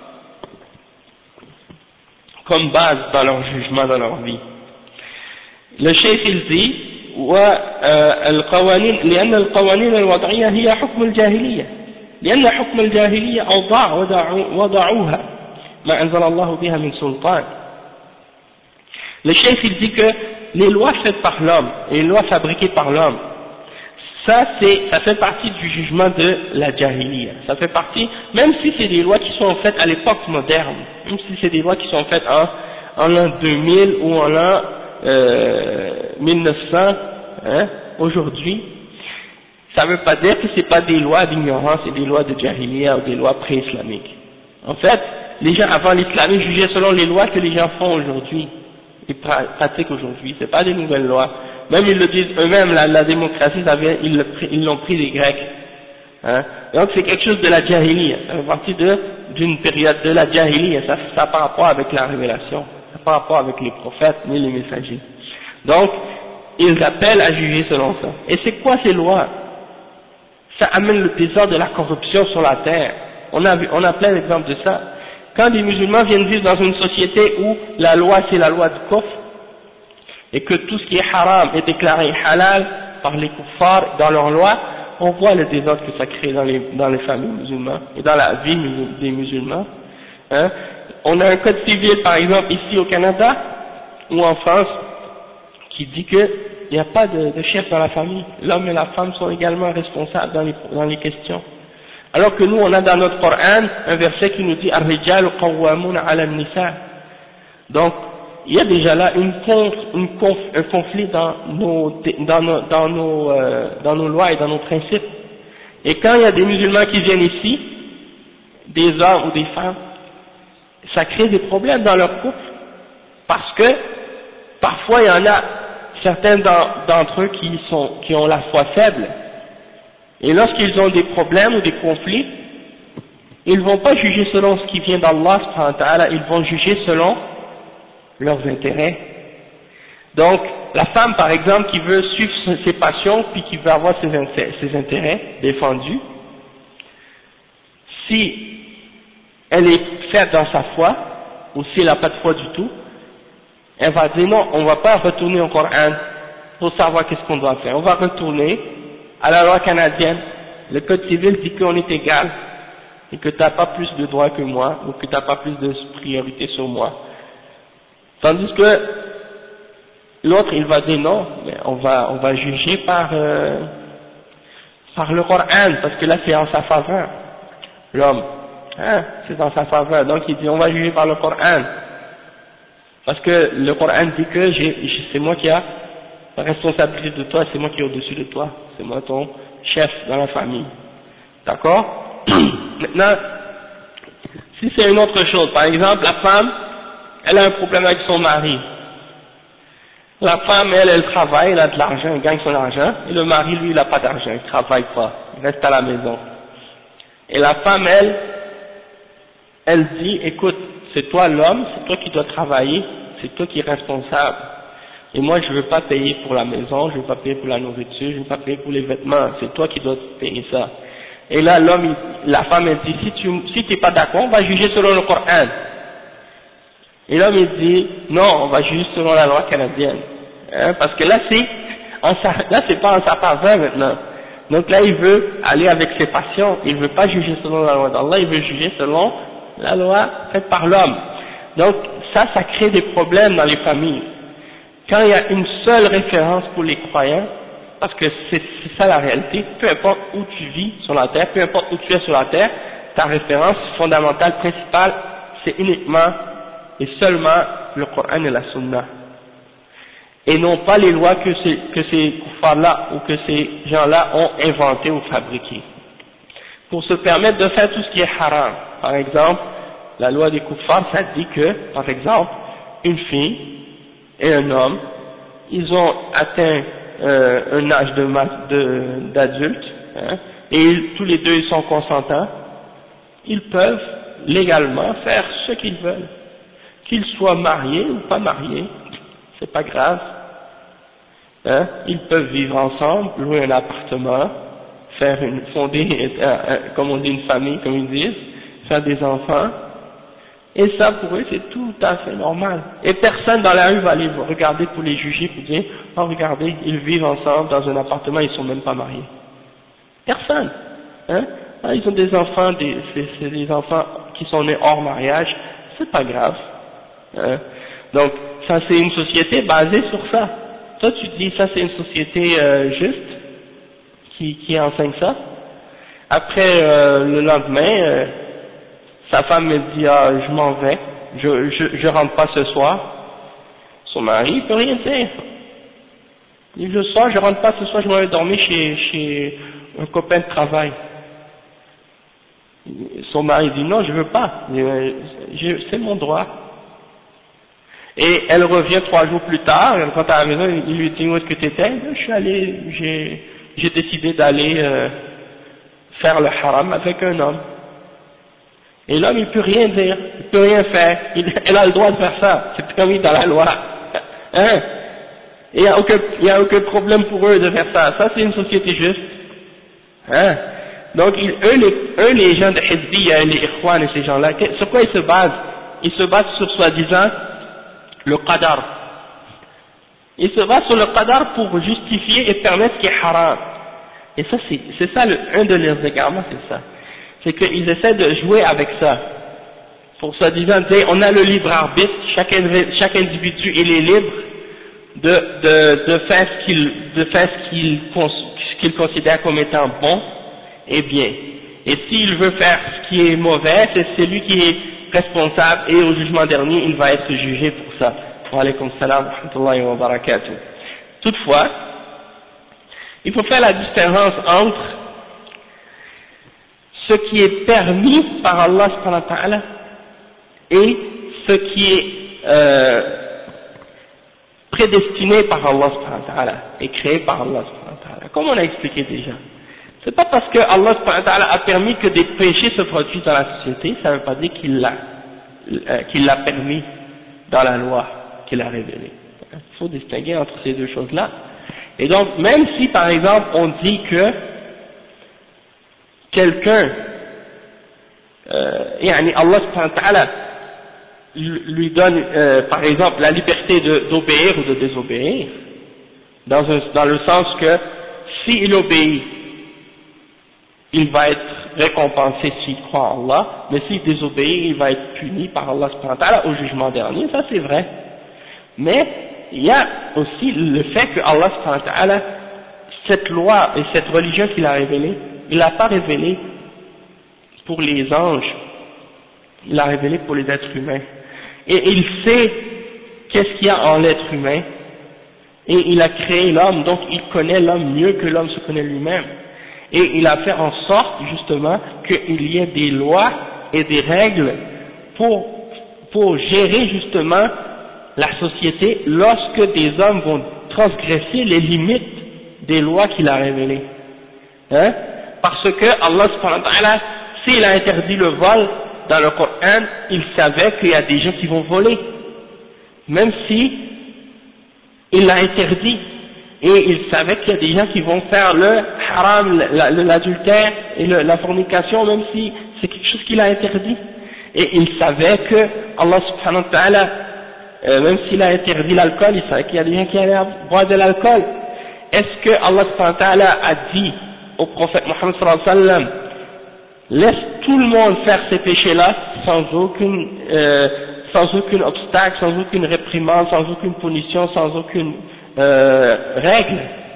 comme base dans leur jugement, dans leur vie. Le cheikh il dit لأن القوانين الوضعية هي حكم الجاهلية لأن حكم الجاهلية أوضاع وضعوها ما أنزل الله بها من سلطان. Le cheikh il dit que les lois faites par l'homme et les lois fabriquées par l'homme, ça fait partie du jugement de la jahiliya. Ça fait partie, même si c'est des lois qui sont faites à l'époque moderne, même si c'est des lois qui sont faites en l'an 2000 ou en l'an 1900, hein, aujourd'hui, ça ne veut pas dire que c'est pas des lois d'ignorance et des lois de jahiliya ou des lois pré-islamiques. En fait, les gens avant l'islam ils jugeaient selon les lois que les gens font aujourd'hui et pratiquent aujourd'hui. C'est pas des nouvelles lois. Même ils le disent eux-mêmes, la démocratie, ils l'ont pris des Grecs. Hein. Donc c'est quelque chose de la jahiliya. Ça fait partie d'une période de la jahiliya. Ça n'a pas rapport avec la révélation. Ça n'a pas rapport avec les prophètes ni les messagers. Donc, ils appellent à juger selon ça. Et c'est quoi ces lois? Ça amène le désordre de la corruption sur la terre. On a plein d'exemples de ça. Quand des musulmans viennent vivre dans une société où la loi c'est la loi du kufr, et que tout ce qui est haram est déclaré halal par les kuffars dans leurs lois, on voit le désordre que ça crée dans les familles musulmanes et dans la vie des musulmans. Hein. On a un code civil par exemple ici au Canada ou en France qui dit qu'il n'y a pas de chef dans la famille, l'homme et la femme sont également responsables dans les questions. Alors que nous on a dans notre Coran un verset qui nous dit Ar-rijalu qawwamuna 'ala an-nisa. Donc il y a déjà là un conflit dans nos lois et dans nos principes. Et quand il y a des musulmans qui viennent ici, des hommes ou des femmes, ça crée des problèmes dans leur couple, parce que parfois il y en a certains d'entre eux qui ont la foi faible, et lorsqu'ils ont des problèmes ou des conflits, ils ne vont pas juger selon ce qui vient d'Allah subhanahu wa ta'ala, ils vont juger selon leurs intérêts. Donc, la femme, par exemple, qui veut suivre ses passions, puis qui veut avoir ses intérêts défendus, si elle est faible dans sa foi, ou si elle n'a pas de foi du tout, elle va dire non, on ne va pas retourner au Coran pour savoir qu'est-ce qu'on doit faire. On va retourner à la loi canadienne. Le code civil dit qu'on est égal, et que tu n'as pas plus de droits que moi, ou que tu n'as pas plus de priorité sur moi. Tandis que l'autre, il va dire non, mais on va juger par le Coran, parce que là c'est en sa faveur, l'homme, hein, c'est en sa faveur, donc il dit on va juger par le Coran, parce que le Coran dit que c'est moi qui a la responsabilité de toi, c'est moi qui est au-dessus de toi, c'est moi ton chef dans la famille, d'accord? Maintenant, si c'est une autre chose, par exemple la femme, elle a un problème avec son mari. La femme, elle travaille, elle a de l'argent, elle gagne son argent, et le mari, lui, il n'a pas d'argent, il travaille pas, il reste à la maison. Et la femme, elle dit, écoute, c'est toi l'homme, c'est toi qui dois travailler, c'est toi qui es responsable. Et moi, je ne veux pas payer pour la maison, je ne veux pas payer pour la nourriture, je ne veux pas payer pour les vêtements, c'est toi qui dois payer ça. Et là, la femme, elle dit, si tu n'es pas d'accord, on va juger selon le Coran. Et l'homme il dit non, on va juger selon la loi canadienne, hein, parce que là c'est pas en sa faveur maintenant. Donc là il veut aller avec ses passions, il veut pas juger selon la loi d'Allah, il veut juger selon la loi faite par l'homme. Donc ça crée des problèmes dans les familles. Quand il y a une seule référence pour les croyants, parce que c'est ça la réalité, peu importe où tu vis sur la terre, peu importe où tu es sur la terre, ta référence fondamentale principale c'est uniquement et seulement le Coran et la Sunna, et non pas les lois que ces kuffars-là ou que ces gens-là ont inventées ou fabriquées, pour se permettre de faire tout ce qui est haram. Par exemple, la loi des kuffars, ça dit que, par exemple, une fille et un homme, ils ont atteint un âge d'adulte, hein, et tous les deux ils sont consentants, ils peuvent légalement faire ce qu'ils veulent, qu'ils soient mariés ou pas mariés, c'est pas grave, hein, ils peuvent vivre ensemble, louer un appartement, fonder, comme on dit, une famille, comme ils disent, faire des enfants, et ça pour eux c'est tout à fait normal. Et personne dans la rue va aller regarder pour les juger, pour dire, oh regardez, ils vivent ensemble dans un appartement, ils sont même pas mariés. Personne, hein. Ah, ils ont des enfants, c'est des enfants qui sont nés hors mariage, c'est pas grave, hein. Donc ça c'est une société basée sur ça. Toi tu te dis ça c'est une société juste qui enseigne ça. Après le lendemain, sa femme me dit ah je m'en vais, je rentre pas ce soir. Son mari il peut rien dire. Il dit le soir je rentre pas ce soir, je m'en vais dormir chez un copain de travail. Son mari dit non je veux pas, c'est mon droit. Et elle revient 3 jours plus tard, elle rentre à la maison, il lui dit où est-ce que tu étais? Je suis allé, j'ai décidé d'aller faire le haram avec un homme. Et l'homme il peut rien dire, il peut rien faire, elle a le droit de faire ça, c'est permis dans la loi. Hein? Il n'y a aucun problème pour eux de faire ça, ça c'est une société juste. Hein? Donc eux les gens de Hizbiyya, les Ikhwan et ces gens-là, sur quoi ils se basent? Ils se basent sur soi-disant le qadar. Ils se basent sur le qadar pour justifier et permettre ce qui est haram. Et ça c'est ça un de leurs égarements, c'est ça. C'est qu'ils essaient de jouer avec ça. Pour soi-disant dire, on a le libre arbitre, chaque individu il est libre de faire ce qu'il considère comme étant bon et bien. Et s'il veut faire ce qui est mauvais, c'est lui qui est responsable et au jugement dernier, il va être jugé pour ça. Wa alaykum salam wa rahmatullahi wa barakatuh. Toutefois, il faut faire la différence entre ce qui est permis par Allah subhanahu wa ta'ala et ce qui est prédestiné par Allah subhanahu wa ta'ala et créé par Allah subhanahu wa ta'ala. Comme on a expliqué déjà. C'est pas parce que Allah subhanahu wa ta'ala a permis que des péchés se produisent dans la société, ça ne veut pas dire qu'il l'a permis dans la loi qu'il a révélée. Il faut distinguer entre ces deux choses-là. Et donc, même si par exemple on dit que quelqu'un, Allah subhanahu wa ta'ala lui donne par exemple la liberté d'obéir ou de désobéir, dans le sens que s'il obéit, il va être récompensé s'il croit en Allah, mais s'il désobéit, il va être puni par Allah subhanahu wa ta'ala au jugement dernier, ça c'est vrai. Mais il y a aussi le fait que Allah subhanahu wa ta'ala, cette loi et cette religion qu'il a révélée, il l'a pas révélée pour les anges, il l'a révélée pour les êtres humains. Et il sait qu'est-ce qu'il y a en l'être humain, et il a créé l'homme, donc il connaît l'homme mieux que l'homme se connaît lui-même. Et il a fait en sorte justement qu'il y ait des lois et des règles pour gérer justement la société lorsque des hommes vont transgresser les limites des lois qu'il a révélées. Hein? Parce que Allah subhanahu wa ta'ala, s'il a interdit le vol dans le Coran, il savait qu'il y a des gens qui vont voler, même si il l'a interdit. Et il savait qu'il y a des gens qui vont faire le haram, l'adultère et la fornication, même si c'est quelque chose qu'il a interdit. Et il savait que Allah subhanahu wa ta'ala, même s'il a interdit l'alcool, il savait qu'il y a des gens qui allaient boire de l'alcool. Est-ce que Allah subhanahu wa ta'ala a dit au prophète Mohammed sallallahu alayhi wa sallam, laisse tout le monde faire ces péchés-là sans aucun obstacle, sans aucune réprimande, sans aucune punition, sans aucune règle?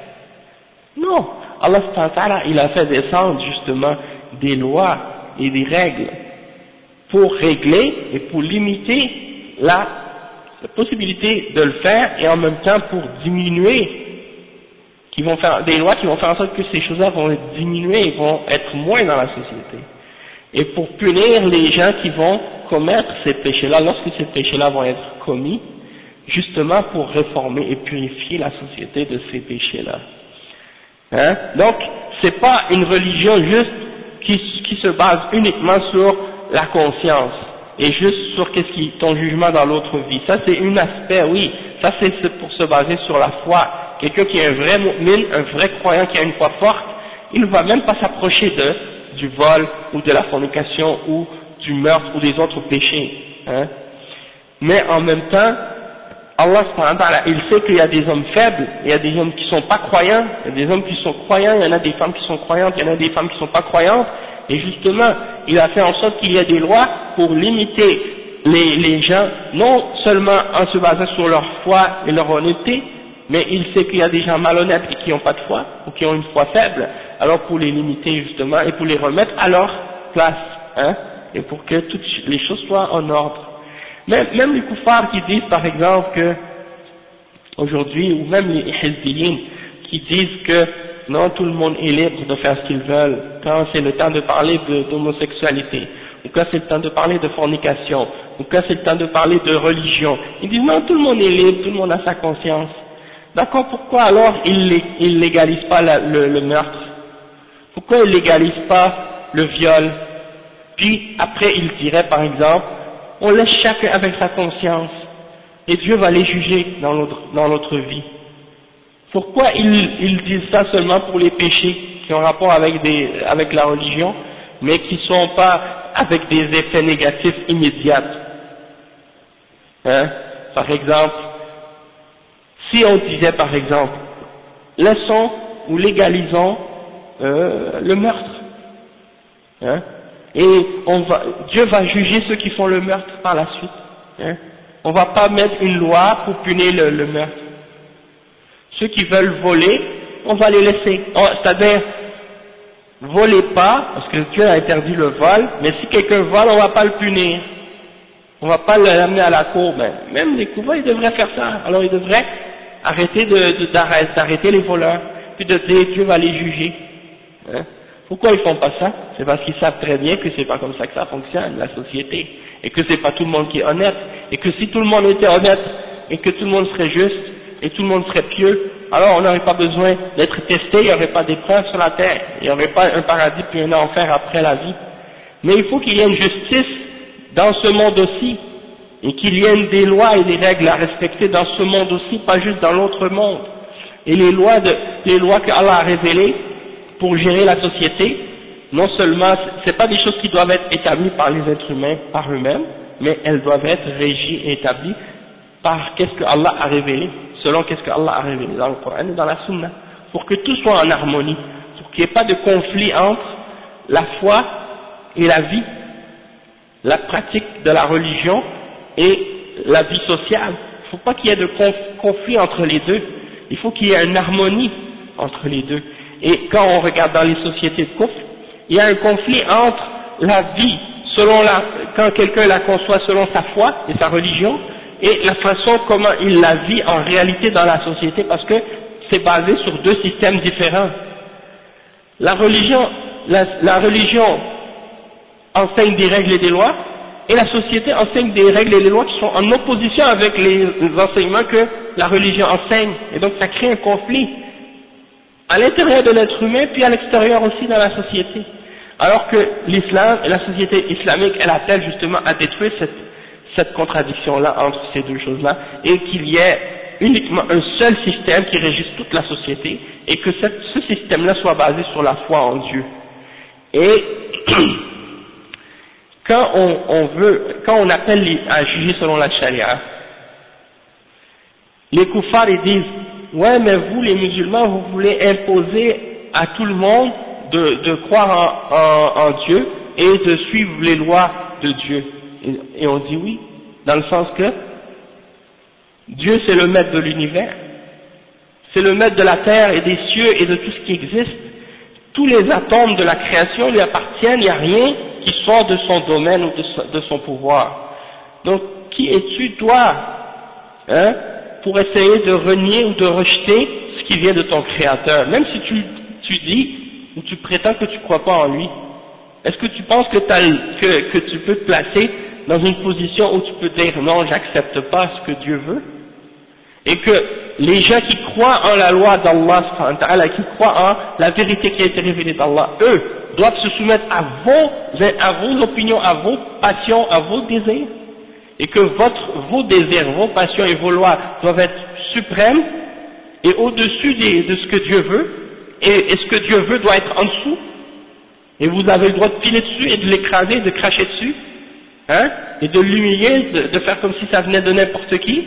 Non, Allah subhanahu wa ta'ala, il a fait descendre justement des lois et des règles pour régler et pour limiter la possibilité de le faire, et en même temps pour diminuer, qui vont faire des lois qui vont faire en sorte que ces choses-là vont diminuer et vont être moins dans la société, et pour punir les gens qui vont commettre ces péchés-là lorsque ces péchés-là vont être commis, justement pour réformer et purifier la société de ces péchés-là. Hein? Donc, c'est pas une religion juste qui se base uniquement sur la conscience et juste sur qu'est-ce qui ton jugement dans l'autre vie. Ça c'est un aspect, oui, ça c'est pour se baser sur la foi. Quelqu'un qui est un vrai mu'min, un vrai croyant qui a une foi forte, il ne va même pas s'approcher du vol ou de la fornication ou du meurtre ou des autres péchés. Hein. Mais en même temps, Allah subhanahu wa ta'ala, il sait qu'il y a des hommes faibles, il y a des hommes qui sont pas croyants, il y a des hommes qui sont croyants, il y en a des femmes qui sont croyantes, il y en a des femmes qui sont pas croyantes, et justement, il a fait en sorte qu'il y ait des lois pour limiter les gens, non seulement en se basant sur leur foi et leur honnêteté, mais il sait qu'il y a des gens malhonnêtes et qui n'ont pas de foi, ou qui ont une foi faible, alors pour les limiter justement, et pour les remettre à leur place, hein, et pour que toutes les choses soient en ordre. Même les koufars qui disent par exemple que aujourd'hui, ou même les hizbiyin qui disent que non, tout le monde est libre de faire ce qu'ils veulent quand c'est le temps de parler d'homosexualité, ou quand c'est le temps de parler de fornication, ou quand c'est le temps de parler de religion. Ils disent non, tout le monde est libre, tout le monde a sa conscience. D'accord, pourquoi alors ils légalisent pas le meurtre? Pourquoi ils légalisent pas le viol? Puis après ils diraient par exemple, on laisse chacun avec sa conscience, et Dieu va les juger dans notre vie. Pourquoi ils disent ça seulement pour les péchés qui ont rapport avec la religion, mais qui ne sont pas avec des effets négatifs immédiats? Hein? Par exemple, si on disait par exemple, laissons ou légalisons le meurtre, hein? Et Dieu va juger ceux qui font le meurtre par la suite. Hein? On va pas mettre une loi pour punir le meurtre. Ceux qui veulent voler, on va les laisser. C'est-à-dire, volez pas, parce que Dieu a interdit le vol, mais si quelqu'un vole, on va pas le punir. On va pas l'amener à la cour. Ben, même les couvreurs, ils devraient faire ça. Alors ils devraient arrêter d'arrêter les voleurs, puis de dire Dieu va les juger. Hein? Pourquoi ils font pas ça? C'est parce qu'ils savent très bien que c'est pas comme ça que ça fonctionne, la société, et que c'est pas tout le monde qui est honnête, et que si tout le monde était honnête, et que tout le monde serait juste, et tout le monde serait pieux, alors on n'aurait pas besoin d'être testé, il n'y aurait pas d'épreuves sur la terre, il n'y aurait pas un paradis puis un enfer après la vie. Mais il faut qu'il y ait une justice dans ce monde aussi, et qu'il y ait des lois et des règles à respecter dans ce monde aussi, pas juste dans l'autre monde. Et les lois que Allah a révélées pour gérer la société, non seulement, c'est pas des choses qui doivent être établies par les êtres humains par eux-mêmes, mais elles doivent être régies et établies par qu'est-ce que Allah a révélé, selon qu'est-ce que Allah a révélé dans le Coran et dans la Sunna, pour que tout soit en harmonie, pour qu'il n'y ait pas de conflit entre la foi et la vie, la pratique de la religion et la vie sociale. Il ne faut pas qu'il y ait de conflit entre les deux, il faut qu'il y ait une harmonie entre les deux. Et quand on regarde dans les sociétés de couple, il y a un conflit entre la vie, quand quelqu'un la conçoit selon sa foi et sa religion, et la façon comment il la vit en réalité dans la société, parce que c'est basé sur deux systèmes différents. La religion enseigne des règles et des lois, et la société enseigne des règles et des lois qui sont en opposition avec les enseignements que la religion enseigne, et donc ça crée un conflit à l'intérieur de l'être humain, puis à l'extérieur aussi dans la société. Alors que l'islam et la société islamique, elle appelle justement à détruire cette contradiction-là entre ces deux choses-là, et qu'il y ait uniquement un seul système qui régisse toute la société, et que ce système-là soit basé sur la foi en Dieu. Et quand on appelle à juger selon la charia, les koufars ils disent, ouais mais vous les musulmans vous voulez imposer à tout le monde de croire en Dieu et de suivre les lois de Dieu. Et on dit oui, dans le sens que Dieu c'est le maître de l'univers, c'est le maître de la terre et des cieux et de tout ce qui existe. Tous les atomes de la création lui appartiennent, il n'y a rien qui sort de son domaine ou de son pouvoir. Donc qui es-tu toi, hein, pour essayer de renier ou de rejeter ce qui vient de ton Créateur, même si tu dis ou tu prétends que tu ne crois pas en lui? Est-ce que tu penses que tu peux te placer dans une position où tu peux dire non, j'accepte pas ce que Dieu veut, et que les gens qui croient en la loi d'Allah, qui croient en la vérité qui a été révélée d'Allah, eux doivent se soumettre à vos opinions, à vos passions, à vos désirs, et que vos désirs, vos passions et vos lois doivent être suprêmes et au-dessus de ce que Dieu veut, et ce que Dieu veut doit être en dessous, et vous avez le droit de piler dessus et de l'écraser, de cracher dessus, hein, et de l'humilier, de faire comme si ça venait de n'importe qui.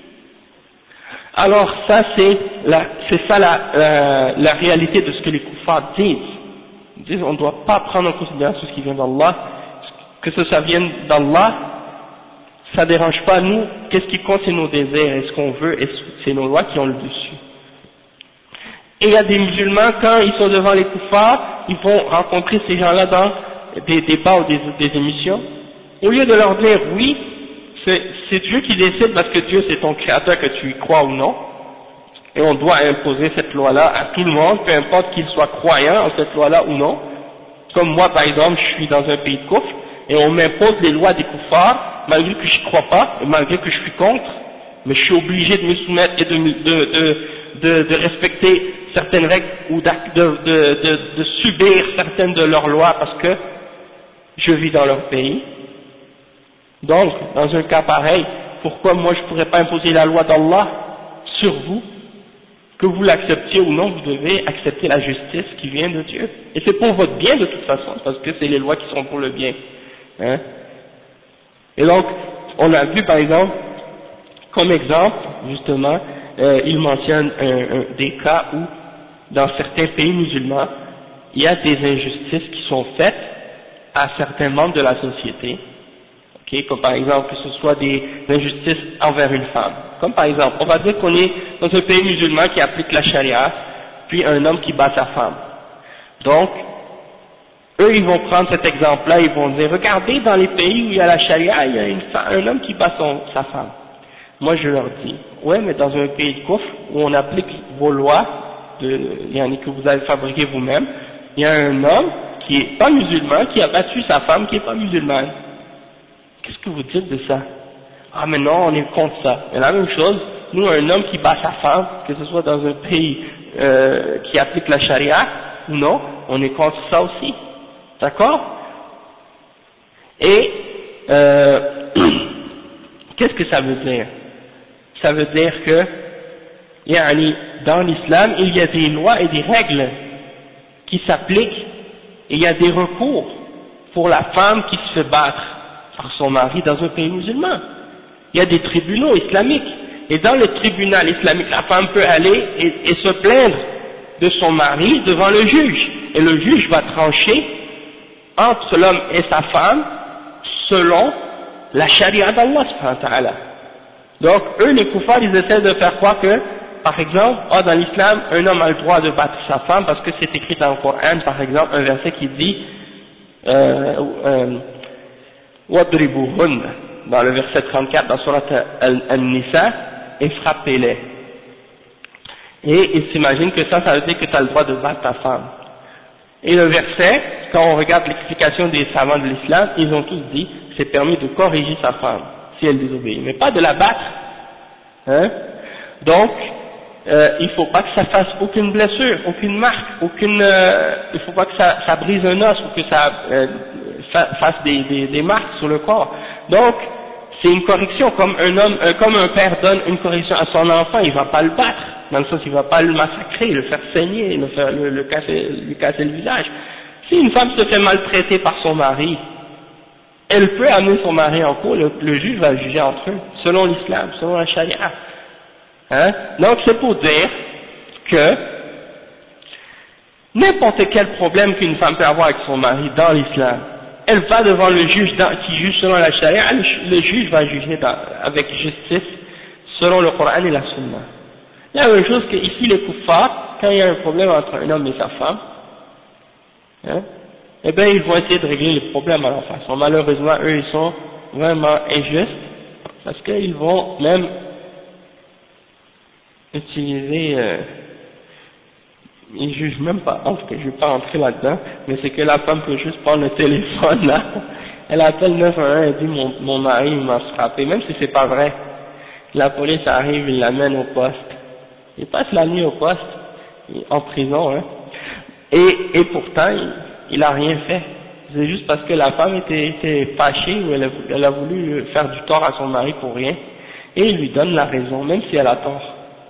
Alors ça c'est ça la réalité de ce que les kuffars disent. Ils disent on ne doit pas prendre en considération ce qui vient d'Allah, que ça vienne d'Allah, ça dérange pas nous, qu'est-ce qui compte c'est nos désirs et ce qu'on veut, et c'est nos lois qui ont le dessus. Et il y a des musulmans, quand ils sont devant les kuffars, ils vont rencontrer ces gens-là dans des débats ou des émissions, au lieu de leur dire oui, c'est Dieu qui décide parce que Dieu c'est ton créateur, que tu y crois ou non, et on doit imposer cette loi-là à tout le monde, peu importe qu'il soit croyant en cette loi-là ou non. Comme moi par exemple, je suis dans un pays de kufr, et on m'impose les lois des kuffars, malgré que je ne crois pas, et malgré que je suis contre, mais je suis obligé de me soumettre et de respecter certaines règles ou de subir certaines de leurs lois parce que je vis dans leur pays. Donc, dans un cas pareil, pourquoi moi je ne pourrais pas imposer la loi d'Allah sur vous? Que vous l'acceptiez ou non, vous devez accepter la justice qui vient de Dieu. Et c'est pour votre bien de toute façon, parce que c'est les lois qui sont pour le bien. Hein? Et donc, on a vu par exemple, comme exemple, justement, il mentionne des cas où, dans certains pays musulmans, il y a des injustices qui sont faites à certains membres de la société. Okay, comme par exemple que ce soit des injustices envers une femme. Comme par exemple, on va dire qu'on est dans un pays musulman qui applique la charia, puis un homme qui bat sa femme. Donc, eux ils vont prendre cet exemple-là, ils vont dire, regardez dans les pays où il y a la charia, il y a un homme qui bat sa femme. Moi je leur dis, ouais mais dans un pays de kufr où on applique vos lois, que vous avez fabriquées vous-même, il y a un homme qui est pas musulman, qui a battu sa femme qui est pas musulmane. Qu'est-ce que vous dites de ça? Ah mais non, on est contre ça. Et la même chose, nous un homme qui bat sa femme, que ce soit dans un pays qui applique la charia ou non, on est contre ça aussi. D'accord? Et qu'est-ce que ça veut dire? Ça veut dire que dans l'islam, il y a des lois et des règles qui s'appliquent, et il y a des recours pour la femme qui se fait battre par son mari dans un pays musulman. Il y a des tribunaux islamiques, et dans le tribunal islamique, la femme peut aller et se plaindre de son mari devant le juge, et le juge va trancher entre l'homme et sa femme selon la charia d'Allah subhanahu wa ta'ala. Donc eux les kuffars ils essaient de faire croire que par exemple dans l'islam un homme a le droit de battre sa femme parce que c'est écrit dans le Coran par exemple un verset qui dit وَاضْرِبُوهُنَّ dans le verset 34 dans Surat An-Nisa et frappez-les. Et ils s'imaginent que ça veut dire que tu as le droit de battre ta femme. Et le verset, quand on regarde l'explication des savants de l'islam, ils ont tous dit c'est permis de corriger sa femme si elle désobéit, mais pas de la battre. Hein? Donc, il faut pas que ça fasse aucune blessure, aucune marque, il faut pas que ça brise un os ou que ça fasse des marques sur le corps. Donc, c'est une correction, comme un père donne une correction à son enfant, il va pas le battre, dans le sens il va pas le massacrer, le faire saigner, lui casser le visage. Si une femme se fait maltraiter par son mari, elle peut amener son mari en cour, le juge va juger entre eux, selon l'islam, selon la charia. Hein? Donc c'est pour dire que n'importe quel problème qu'une femme peut avoir avec son mari dans l'islam, elle va devant le juge qui juge selon la charia, le juge va juger avec justice selon le Coran et la Sunna. La même chose que ici les kuffars, quand il y a un problème entre un homme et sa femme, hein, eh bien ils vont essayer de régler le problème à leur façon. Malheureusement eux ils sont vraiment injustes parce qu'ils vont même utiliser, ils jugent même pas, en tout cas je ne vais pas entrer là-dedans, mais c'est que la femme peut juste prendre le téléphone là, elle appelle 911 et dit mon mari m'a frappé, même si c'est pas vrai, la police arrive, il l'amène au poste, Il passe la nuit au poste, en prison, hein. Et pourtant, il a rien fait. C'est juste parce que la femme était fâchée ou elle a voulu faire du tort à son mari pour rien. Et il lui donne la raison, même si elle a tort.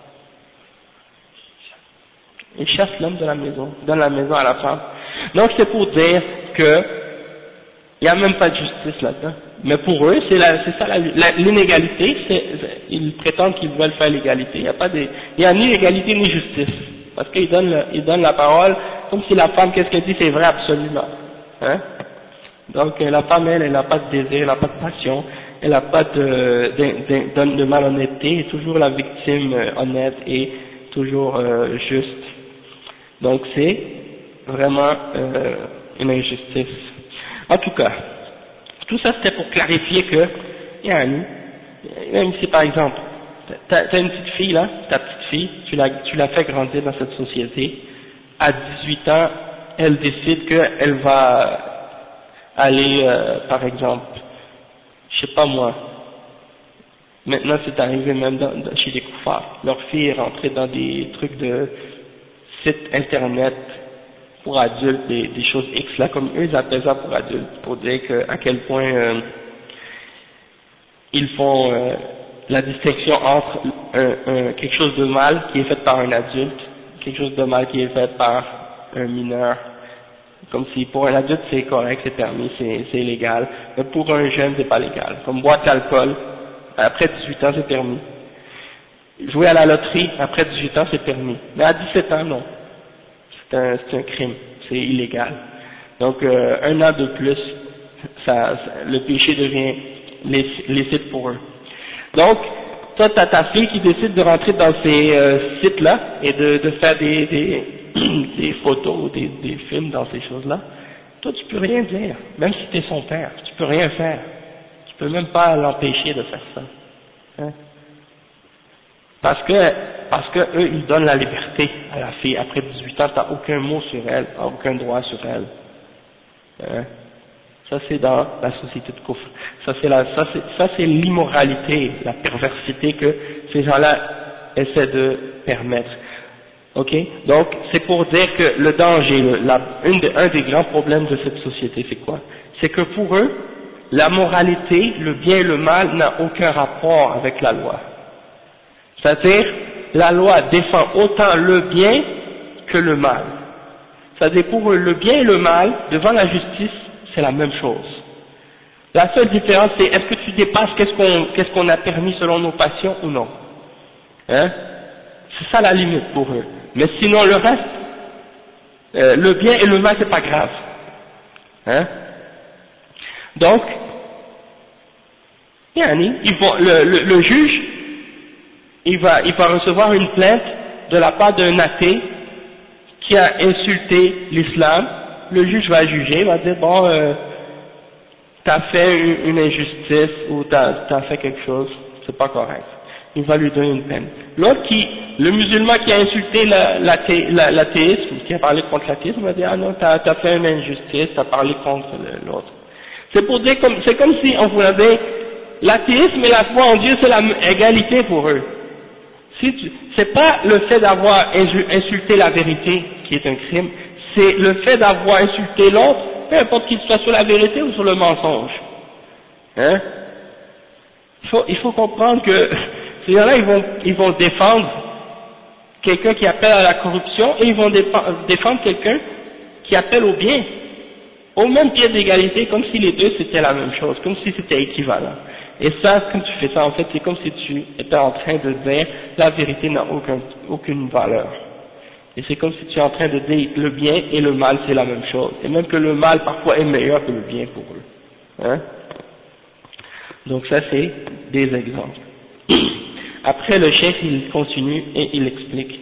Il chasse l'homme de la maison, donne la maison à la femme. Donc c'est pour dire que il n'y a même pas de justice là-dedans. Mais pour eux, c'est ça l'inégalité, ils prétendent qu'ils veulent faire l'égalité. Il n'y a ni égalité ni justice. Parce qu'ils donnent la parole comme si la femme, qu'est-ce qu'elle dit, c'est vrai absolument. Hein? Donc la femme, elle n'a pas de désir, elle n'a pas de passion, elle n'a pas de malhonnêteté, elle est toujours la victime honnête et toujours juste. Donc c'est vraiment une injustice. En tout cas, tout ça c'était pour clarifier que, même si par exemple, t'as une petite fille là, ta petite fille, tu l'as fait grandir dans cette société, à 18 ans, elle décide qu'elle va aller, par exemple, je sais pas moi, maintenant c'est arrivé même chez les koufars, leur fille est rentrée dans des trucs de sites internet pour adultes, des choses X là, comme eux ils appellent ça pour adultes, pour dire à quel point ils font la distinction entre quelque chose de mal qui est fait par un adulte, quelque chose de mal qui est fait par un mineur. Comme si pour un adulte c'est correct, c'est permis, c'est légal, mais pour un jeune c'est pas légal. Comme boire de l'alcool, après 18 ans c'est permis. Jouer à la loterie, après 18 ans c'est permis. Mais à 17 ans non. C'est un crime, c'est illégal. Donc un an de plus, le péché devient licite pour eux. Donc, toi t'as ta fille qui décide de rentrer dans ces sites-là et de faire des photos ou des films dans ces choses-là. Toi tu peux rien dire, même si tu es son père, tu peux rien faire. Tu peux même pas l'empêcher de faire ça. Hein? Parce que eux ils donnent la liberté à la fille. Après 18 ans, t'as aucun mot sur elle, aucun droit sur elle. Hein? Ça c'est dans la société de Kufr. Ça c'est l'immoralité, la perversité que ces gens-là essaient de permettre. Ok? Donc c'est pour dire que le danger, un des grands problèmes de cette société, c'est quoi? C'est que pour eux, la moralité, le bien et le mal n'a aucun rapport avec la loi. C'est-à-dire, la loi défend autant le bien que le mal. C'est-à-dire pour eux, le bien et le mal, devant la justice, c'est la même chose. La seule différence, c'est est-ce que tu dépasses qu'est-ce qu'on a permis selon nos passions ou non. Hein? C'est ça la limite pour eux. Mais sinon le reste, le bien et le mal, c'est pas grave. Hein? Donc, le juge, il va recevoir une plainte de la part d'un athée qui a insulté l'islam. Le juge va juger, va dire bon, t'as fait une injustice ou t'as fait quelque chose, c'est pas correct. Il va lui donner une peine. L'autre le musulman qui a insulté l'athéisme, qui a parlé contre l'athéisme, va dire ah non, t'as fait une injustice, t'as parlé contre l'autre. C'est pour dire c'est comme si on voulait dire l'athéisme et la foi en Dieu c'est la égalité pour eux. C'est pas le fait d'avoir insulté la vérité qui est un crime, c'est le fait d'avoir insulté l'autre, peu importe qu'il soit sur la vérité ou sur le mensonge. Hein? Il faut comprendre que ces gens-là, ils vont défendre quelqu'un qui appelle à la corruption et ils vont défendre quelqu'un qui appelle au bien, au même pied d'égalité, comme si les deux c'était la même chose, comme si c'était équivalent. Et ça, quand tu fais ça, en fait, c'est comme si tu étais en train de dire la vérité n'a aucune valeur. Et c'est comme si tu es en train de dire le bien et le mal c'est la même chose. Et même que le mal parfois est meilleur que le bien pour eux. Hein? Donc ça c'est des exemples. Après le chef il continue et il explique.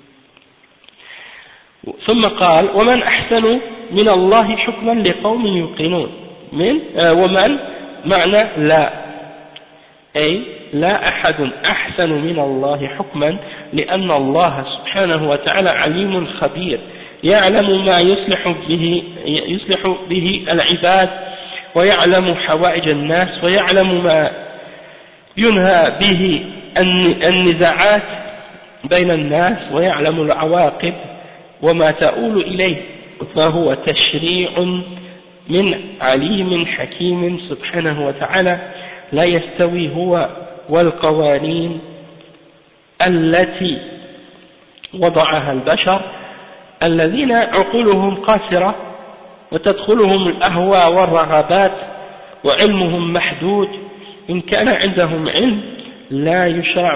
ثم قال ومن أحسن من الله حكما لقوم يوقنون ومن معنى لا أي لا أحد أحسن من الله حكما لأن الله سبحانه وتعالى عليم خبير يعلم ما يصلح به العباد ويعلم حوائج الناس ويعلم ما ينهى به النزاعات بين الناس ويعلم العواقب وما تؤول إليه فهو تشريع من عليم حكيم سبحانه وتعالى لا يستوي هو والقوانين التي وضعها البشر الذين عقولهم قاصرة وتدخلهم الأهواء والرغبات وعلمهم محدود إن كان عندهم علم لا يشرع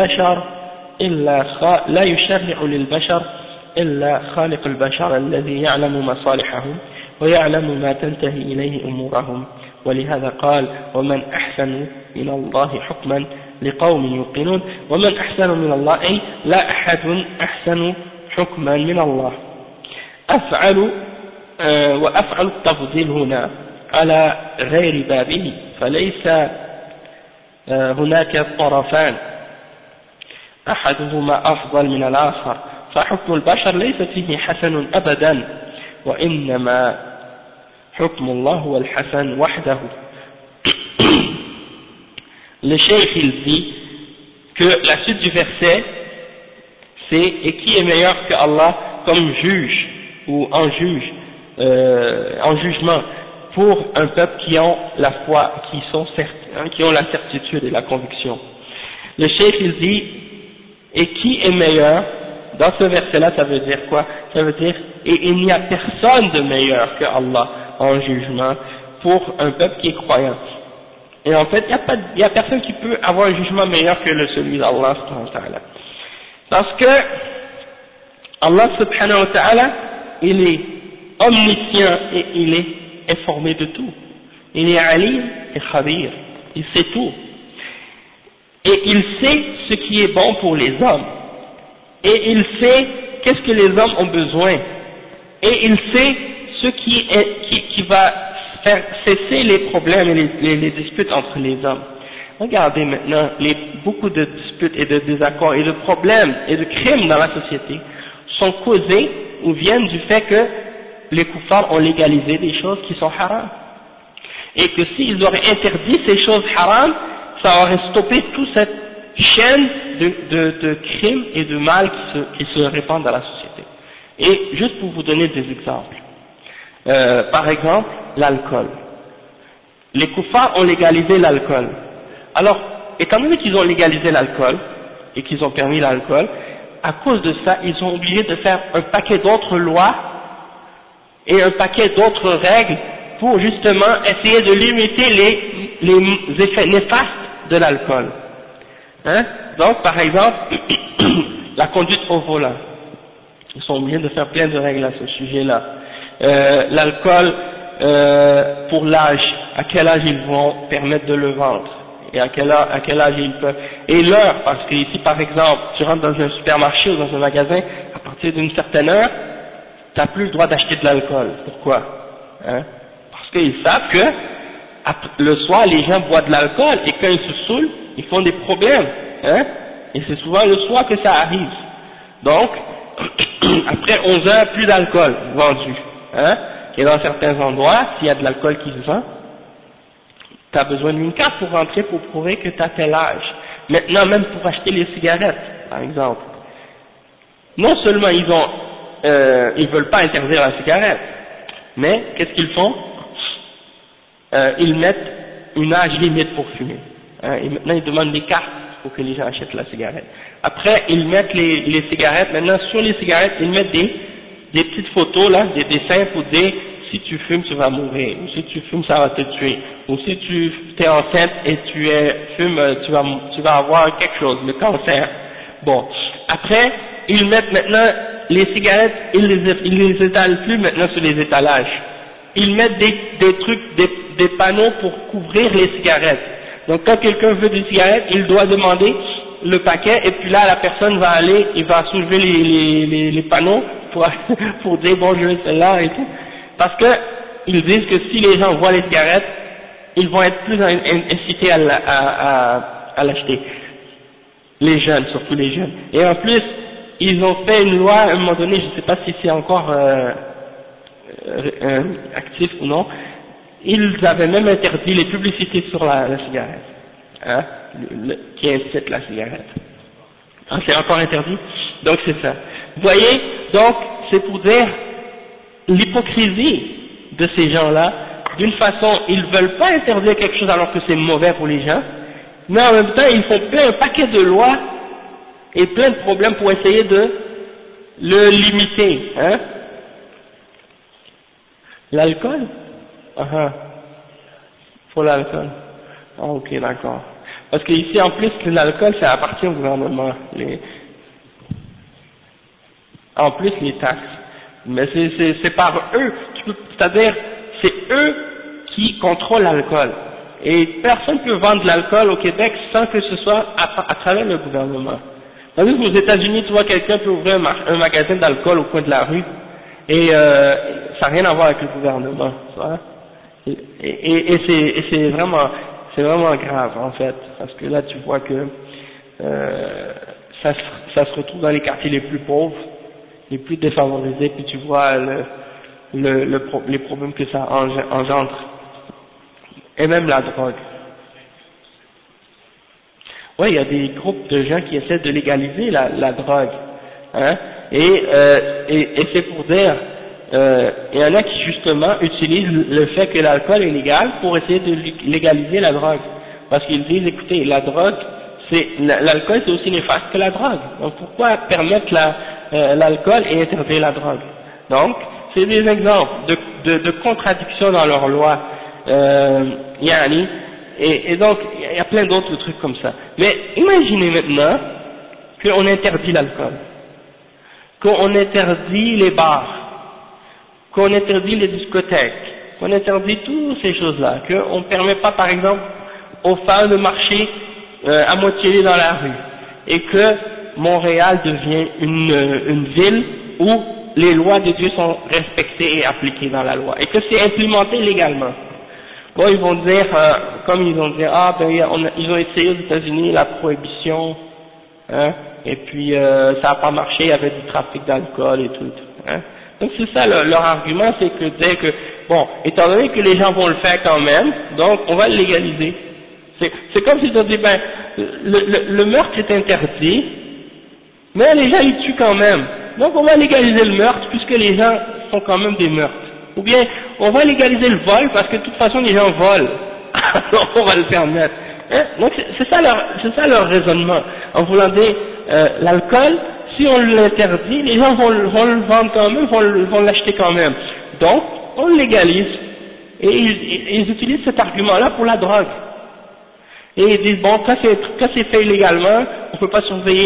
للبشر إلا خالق البشر الذي يعلم مصالحهم ويعلم ما تنتهي إليه أمورهم ولهذا قال ومن أحسن من الله حكما لقوم يوقنون ومن أحسن من الله أي لا أحد أحسن حكما من الله وأفعل التفضيل هنا على غير بابه فليس هناك طرفان أحدهما أفضل من الآخر فحكم البشر ليس فيه حسن أبدا وإنما حكم الله هو الحسن وحده. Le cheikh il dit que la suite du verset c'est et qui est meilleur que Allah comme juge ou en jugement pour un peuple qui ont la foi, qui ont la certitude et la conviction. Le cheikh il dit et qui est meilleur, dans ce verset là ça veut dire quoi? Ça veut dire et il n'y a personne de meilleur que Allah en jugement pour un peuple qui est croyant. Et en fait, il n'y a personne qui peut avoir un jugement meilleur que celui d'Allah subhanahu wa ta'ala. Parce que Allah subhanahu wa ta'ala, il est omniscient et il est informé de tout. Il est alim et khabir, il sait tout. Et il sait ce qui est bon pour les hommes. Et il sait qu'est-ce que les hommes ont besoin. Et il sait ce qui va faire cesser les problèmes et les disputes entre les hommes. Regardez maintenant, beaucoup de disputes et de désaccords et de problèmes et de crimes dans la société sont causés ou viennent du fait que les kuffars ont légalisé des choses qui sont haram. Et que s'ils auraient interdit ces choses haram, ça aurait stoppé toute cette chaîne de crimes et de mal qui se répandent dans la société. Et juste pour vous donner des exemples. Par exemple, l'alcool. Les kuffars ont légalisé l'alcool. Alors, étant donné qu'ils ont légalisé l'alcool et qu'ils ont permis l'alcool, à cause de ça, ils sont obligés de faire un paquet d'autres lois et un paquet d'autres règles pour justement essayer de limiter les effets néfastes de l'alcool. Hein? Donc, par exemple, la conduite au volant. Ils sont obligés de faire plein de règles à ce sujet-là. L'alcool pour l'âge, à quel âge ils vont permettre de le vendre et à quel âge ils peuvent, et l'heure, parce que ici par exemple tu rentres dans un supermarché ou dans un magasin, à partir d'une certaine heure tu n'as plus le droit d'acheter de l'alcool. Pourquoi? Parce qu'ils savent que le soir les gens boivent de l'alcool et quand ils se saoulent ils font des problèmes, et c'est souvent le soir que ça arrive. Donc après 11 heures plus d'alcool vendu, et dans certains endroits, s'il y a de l'alcool qui se vend, tu as besoin d'une carte pour rentrer pour prouver que tu as tel âge. Maintenant, même pour acheter les cigarettes, par exemple. Non seulement ils veulent pas interdire la cigarette, mais qu'est-ce qu'ils font? Ils mettent une âge limite pour fumer. Et maintenant, ils demandent des cartes pour que les gens achètent la cigarette. Après, ils mettent les cigarettes, maintenant sur les cigarettes, ils mettent des petites photos là, des dessins pour dire si tu fumes tu vas mourir, ou si tu fumes ça va te tuer, ou si tu es enceinte et tu fumes tu vas avoir quelque chose, le cancer. Bon, après ils mettent maintenant les cigarettes, ils les étalent plus maintenant sur les étalages, ils mettent des trucs, des panneaux pour couvrir les cigarettes. Donc quand quelqu'un veut des cigarettes, il doit demander le paquet et puis là la personne va aller, il va soulever les panneaux pour dire bon je veux celle-là et tout, parce que ils disent que si les gens voient les cigarettes, ils vont être plus incités à l'acheter, les jeunes, surtout les jeunes. Et en plus ils ont fait une loi à un moment donné, je ne sais pas si c'est encore actif ou non, ils avaient même interdit les publicités sur la cigarette, qui incite la cigarette. Ah, c'est encore interdit? Donc c'est ça. Vous voyez, donc c'est pour dire l'hypocrisie de ces gens-là. D'une façon, ils ne veulent pas interdire quelque chose alors que c'est mauvais pour les gens, mais en même temps, ils font plein un paquet de lois et plein de problèmes pour essayer de le limiter. Hein? L'alcool? Ah, pour l'alcool. Ah, ok, d'accord. Parce qu'ici, en plus, l'alcool, ça appartient au gouvernement. En plus, les taxes. Mais c'est par eux, c'est-à-dire, c'est eux qui contrôlent l'alcool. Et personne ne peut vendre de l'alcool au Québec sans que ce soit à travers le gouvernement. Tandis qu'aux États-Unis, tu vois, quelqu'un peut ouvrir un magasin d'alcool au coin de la rue, et ça n'a rien à voir avec le gouvernement, tu vois. Et c'est vraiment grave, en fait, parce que là, tu vois que ça se retrouve dans les quartiers les plus pauvres, les plus défavorisés, puis tu vois les problèmes que ça engendre, et même la drogue. Oui, il y a des groupes de gens qui essaient de légaliser la drogue, hein, et c'est pour dire, il y en a qui justement utilisent le fait que l'alcool est légal pour essayer de légaliser la drogue, parce qu'ils disent, écoutez, la drogue, l'alcool c'est aussi néfaste que la drogue, donc pourquoi permettre l'alcool et interdire la drogue? Donc, c'est des exemples de contradictions dans leur loi, yani, et donc, il y a plein d'autres trucs comme ça. Mais imaginez maintenant qu'on interdit l'alcool, qu'on interdit les bars, qu'on interdit les discothèques, qu'on interdit toutes ces choses-là, qu'on ne permet pas, par exemple, aux femmes de marcher à moitié nues dans la rue, et que Montréal devient une ville où les lois de Dieu sont respectées et appliquées dans la loi, et que c'est implémenté légalement. Bon, ils vont dire, comme ils vont dire, ah ben ils ont essayé aux États-Unis la prohibition, hein, et puis ça n'a pas marché, il y avait du trafic d'alcool et tout, hein. Donc c'est ça leur argument, c'est que dès que, bon, étant donné que les gens vont le faire quand même, donc on va le légaliser. C'est comme s'ils ont dit, ben, le meurtre est interdit, mais les gens ils tuent quand même, donc on va légaliser le meurtre puisque les gens font quand même des meurtres. Ou bien, on va légaliser le vol parce que de toute façon les gens volent, alors on va le permettre. Hein? Donc c'est ça leur raisonnement. En voulant dire, l'alcool, si on l'interdit, les gens vont le vendre quand même, vont l'acheter quand même. Donc, on le légalise. Et ils utilisent cet argument-là pour la drogue. Et ils disent, bon, quand c'est fait illégalement, on ne peut pas surveiller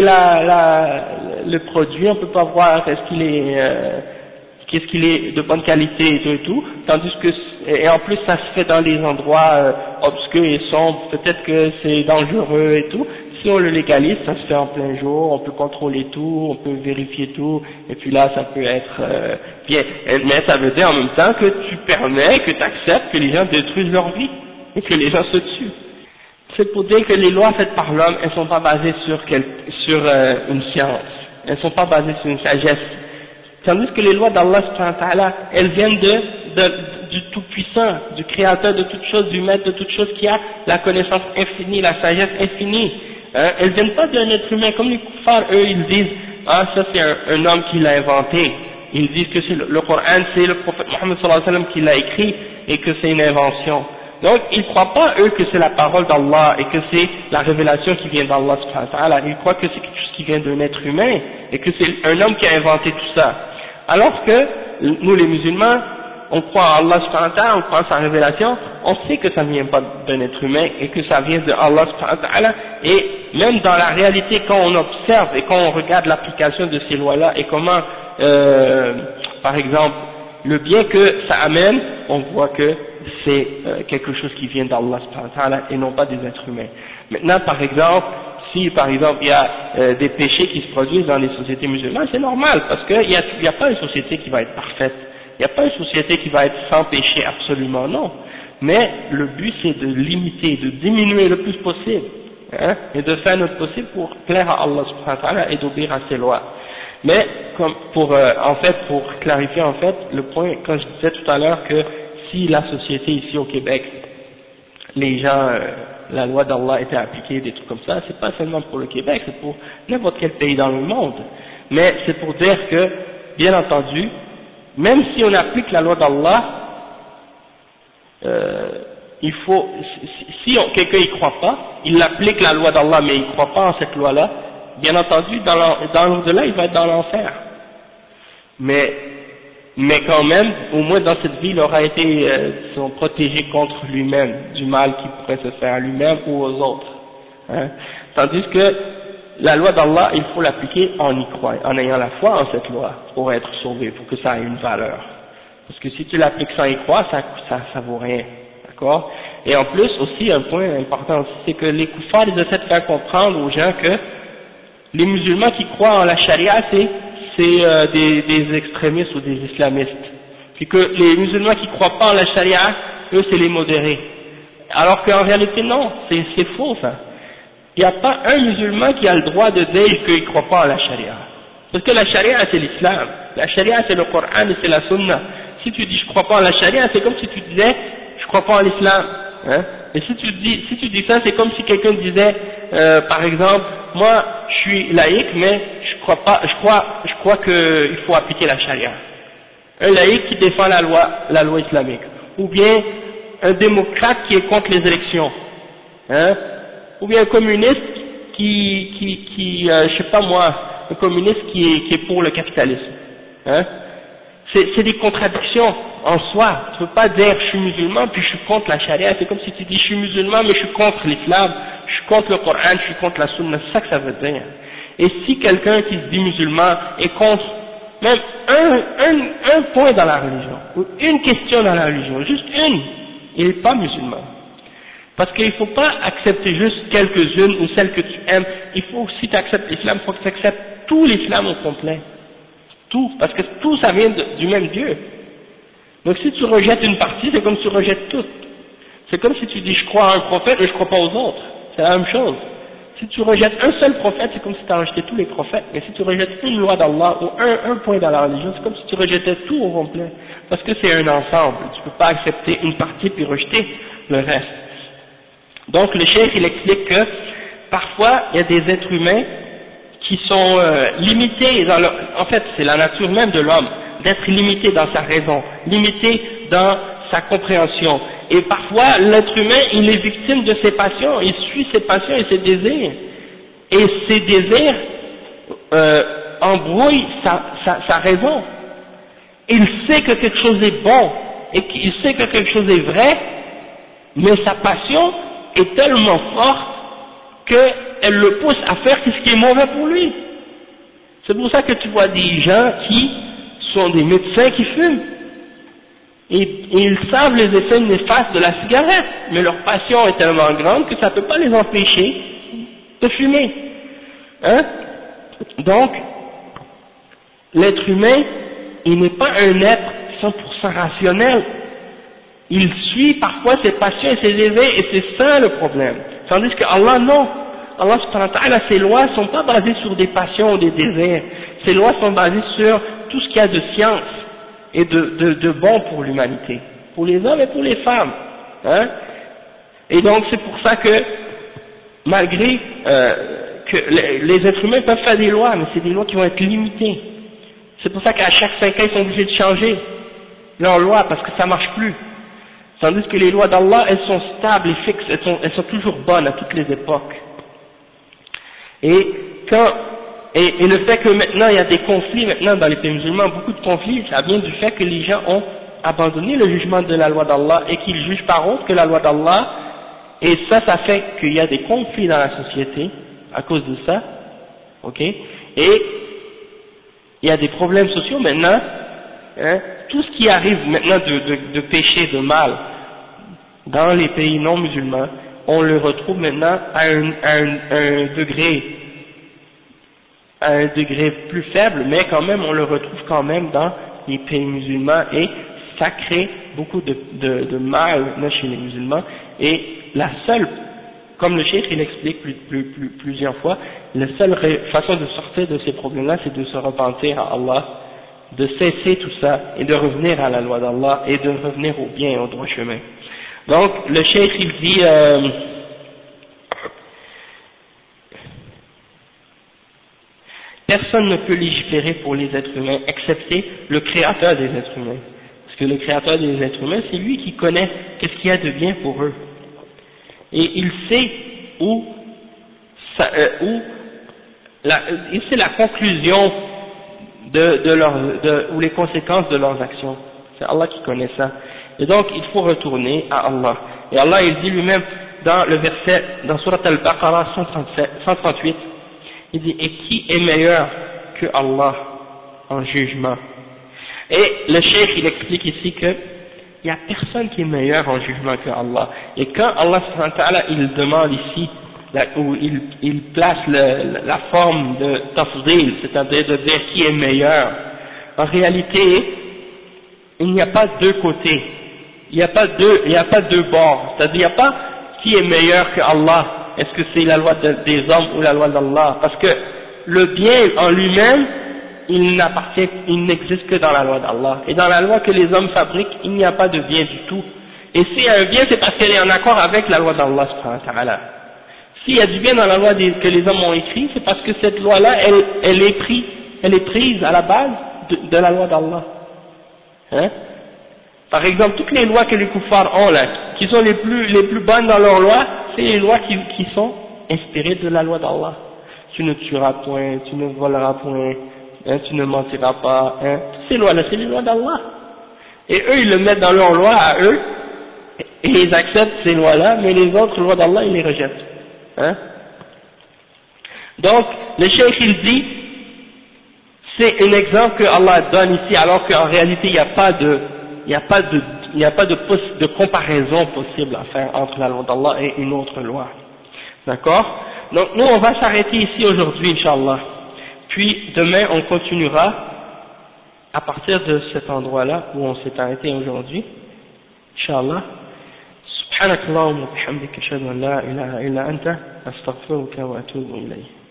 le produit, on ne peut pas voir qu'est-ce qu'il est de bonne qualité et tout, tandis que, et en plus ça se fait dans des endroits obscurs et sombres, peut-être que c'est dangereux et tout. Si on le légalise, ça se fait en plein jour, on peut contrôler tout, on peut vérifier tout, et puis là ça peut être bien. Mais ça veut dire en même temps que tu permets, que tu acceptes que les gens détruisent leur vie, et que les gens se tuent. C'est pour dire que les lois faites par l'homme, elles sont pas basées sur une science, elles sont pas basées sur une sagesse. Tandis que les lois d'Allah subhanahu wa ta'ala, elles viennent du Tout-Puissant, du Créateur de toutes choses, du Maître de toutes choses, qui a la connaissance infinie, la sagesse infinie. Hein, elles viennent pas d'un être humain, comme les kuffars, eux, ils disent, ah, ça c'est un homme qui l'a inventé. Ils disent que c'est le Coran, c'est le prophète Mohammed sallallahu alayhi wa sallam qui l'a écrit, et que c'est une invention. Donc, ils ne croient pas, eux, que c'est la parole d'Allah et que c'est la révélation qui vient d'Allah subhanahu wa ta'ala. Ils croient que c'est quelque chose qui vient d'un être humain et que c'est un homme qui a inventé tout ça. Alors que, nous les musulmans, on croit en Allah subhanahu wa ta'ala, on croit en sa révélation, on sait que ça ne vient pas d'un être humain et que ça vient de Allah subhanahu wa ta'ala, et même dans la réalité, quand on observe et quand on regarde l'application de ces lois-là et comment, par exemple, le bien que ça amène, on voit que c'est quelque chose qui vient d'Allah subhanahu wa ta'ala et non pas des êtres humains. Maintenant, par exemple, si par exemple il y a des péchés qui se produisent dans les sociétés musulmanes, c'est normal, parce qu'il n'y a pas une société qui va être parfaite, il n'y a pas une société qui va être sans péché absolument, non. Mais le but c'est de limiter, de diminuer le plus possible, hein, et de faire notre possible pour plaire à Allah subhanahu wa ta'ala et d'obéir à ses lois. Mais comme pour clarifier en fait le point, quand je disais tout à l'heure que si la société ici au Québec, les gens la loi d'Allah était appliquée, des trucs comme ça, c'est pas seulement pour le Québec, c'est pour n'importe quel pays dans le monde. Mais c'est pour dire que, bien entendu, même si on applique la loi d'Allah, il faut, si quelqu'un y croit pas, il applique la loi d'Allah mais il croit pas en cette loi-là, bien entendu, dans l'au-delà, il va être dans l'enfer. Mais quand même, au moins dans cette vie, il aura été protégé contre lui-même, du mal qu'il pourrait se faire à lui-même ou aux autres. Hein. Tandis que la loi d'Allah, il faut l'appliquer en y croyant, en ayant la foi en cette loi, pour être sauvé, pour que ça ait une valeur. Parce que si tu l'appliques sans y croire, ça vaut rien. D'accord? Et en plus, aussi, un point important aussi, c'est que les koufars, ils essaient de faire comprendre aux gens que les musulmans qui croient en la charia, c'est des extrémistes ou des islamistes. Puis que les musulmans qui croient pas en la charia, eux, c'est les modérés. Alors qu'en réalité, non, c'est faux, ça. Il n'y a pas un musulman qui a le droit de dire qu'il ne croit pas en la charia. Parce que la charia, c'est l'islam. La charia, c'est le Coran et c'est la sunna. Si tu dis je crois pas en la charia, c'est comme si tu disais je crois pas en l'islam. Hein? Et si tu dis ça, c'est comme si quelqu'un disait, par exemple, moi je suis laïque, mais je crois qu'il faut appliquer la charia. Un laïque qui défend la loi islamique. Ou bien un démocrate qui est contre les élections. Hein? Ou bien un communiste je sais pas moi, un communiste qui est pour le capitalisme. Hein? C'est des contradictions en soi. Tu peux pas dire je suis musulman puis je suis contre la charia. C'est comme si tu dis je suis musulman mais je suis contre l'islam, je suis contre le Coran, je suis contre la sunna. C'est ça que ça veut dire. Et si quelqu'un qui se dit musulman est contre même un point dans la religion, ou une question dans la religion, juste une, il n'est pas musulman. Parce qu'il ne faut pas accepter juste quelques-unes ou celles que tu aimes. Il faut, si tu acceptes l'islam, il faut que tu acceptes tout l'islam au complet. Tout, parce que tout ça vient du même Dieu. Donc si tu rejettes une partie, c'est comme si tu rejettes tout. C'est comme si tu dis je crois à un prophète mais je crois pas aux autres. C'est la même chose. Si tu rejettes un seul prophète, c'est comme si tu as rejeté tous les prophètes. Mais si tu rejettes une loi d'Allah ou un point dans la religion, c'est comme si tu rejetais tout au complet. Parce que c'est un ensemble. Tu ne peux pas accepter une partie puis rejeter le reste. Donc le cheikh il explique que parfois il y a des êtres humains qui sont limités en fait c'est la nature même de l'homme d'être limité dans sa raison, limité dans sa compréhension, et parfois l'être humain il est victime de ses passions, il suit ses passions et ses désirs, et ces désirs embrouillent sa raison. Il sait que quelque chose est bon et qu'il sait que quelque chose est vrai, mais sa passion est tellement forte qu'elle le pousse à faire ce qui est mauvais pour lui. C'est pour ça que tu vois des gens qui sont des médecins qui fument. Et ils savent les effets néfastes de la cigarette, mais leur passion est tellement grande que ça ne peut pas les empêcher de fumer. Hein? Donc, l'être humain, il n'est pas un être 100% rationnel. Il suit parfois ses passions et ses désirs, et c'est ça le problème. Tandis que Allah, non. Allah subhanahu wa ta'ala, ses lois ne sont pas basées sur des passions ou des désirs. Ses lois sont basées sur tout ce qu'il y a de science et de bon pour l'humanité, pour les hommes et pour les femmes. Hein? Et donc c'est pour ça que, malgré que les êtres humains peuvent faire des lois, mais c'est des lois qui vont être limitées. C'est pour ça qu'à chaque 5 ans, ils sont obligés de changer leurs lois, parce que ça marche plus. Tandis que les lois d'Allah, elles sont stables et fixes, elles sont toujours bonnes à toutes les époques. Et le fait que maintenant il y a des conflits maintenant dans les pays musulmans, beaucoup de conflits, ça vient du fait que les gens ont abandonné le jugement de la loi d'Allah et qu'ils jugent par autre que la loi d'Allah, et ça fait qu'il y a des conflits dans la société à cause de ça, ok, et il y a des problèmes sociaux maintenant, hein, tout ce qui arrive maintenant de péché, de mal, dans les pays non musulmans, on le retrouve maintenant à un degré plus faible, mais quand même on le retrouve quand même dans les pays musulmans, et ça crée beaucoup de mal chez les musulmans. Et la seule, comme le cheikh il explique plusieurs fois, la seule façon de sortir de ces problèmes-là, c'est de se repentir à Allah, de cesser tout ça et de revenir à la loi d'Allah et de revenir au bien et au droit chemin. Donc le cheikh il dit personne ne peut légiférer pour les êtres humains excepté le créateur des êtres humains. Parce que le créateur des êtres humains, c'est lui qui connaît qu'est-ce qu'il y a de bien pour eux. Et il sait où c'est la conclusion ou les conséquences de leurs actions. C'est Allah qui connaît ça. Et donc, il faut retourner à Allah. Et Allah, il dit lui-même dans le verset, dans Surat Al-Baqarah 138, il dit, et qui est meilleur que Allah en jugement? Et le cheikh, il explique ici que il n'y a personne qui est meilleur en jugement que Allah. Et quand Allah il demande ici, où il place la forme de tafdil, c'est-à-dire de dire qui est meilleur, en réalité, il n'y a pas deux côtés, il n'y a pas deux bords, c'est-à-dire il n'y a pas qui est meilleur que Allah, est-ce que c'est la loi des hommes ou la loi d'Allah, parce que le bien en lui-même, il n'existe que dans la loi d'Allah, et dans la loi que les hommes fabriquent, il n'y a pas de bien du tout, et s'il y a un bien, c'est parce qu'elle est en accord avec la loi d'Allah subhanahu wa ta'ala. S'il y a du bien dans la loi que les hommes ont écrit, c'est parce que cette loi-là, elle est prise à la base de la loi d'Allah. Hein? Par exemple, toutes les lois que les kuffars ont là, qui sont les plus bonnes dans leurs lois, c'est les lois qui sont inspirées de la loi d'Allah. Tu ne tueras point, tu ne voleras point, hein, tu ne mentiras pas, hein. Ces lois-là, c'est les lois d'Allah. Et eux, ils le mettent dans leurs lois à eux, et ils acceptent ces lois-là, mais les autres lois d'Allah, ils les rejettent. Hein? Donc, le cheikh il dit, c'est un exemple que Allah donne ici, alors qu'en réalité il n'y a pas de comparaison possible à faire entre la loi d'Allah et une autre loi. D'accord? Donc nous on va s'arrêter ici aujourd'hui, Inch'Allah. Puis demain on continuera à partir de cet endroit-là où on s'est arrêté aujourd'hui, Inch'Allah. سبحانك اللهم وبحمدك أشهد أن لا إله إلا أنت أستغفرك وأتوب إليك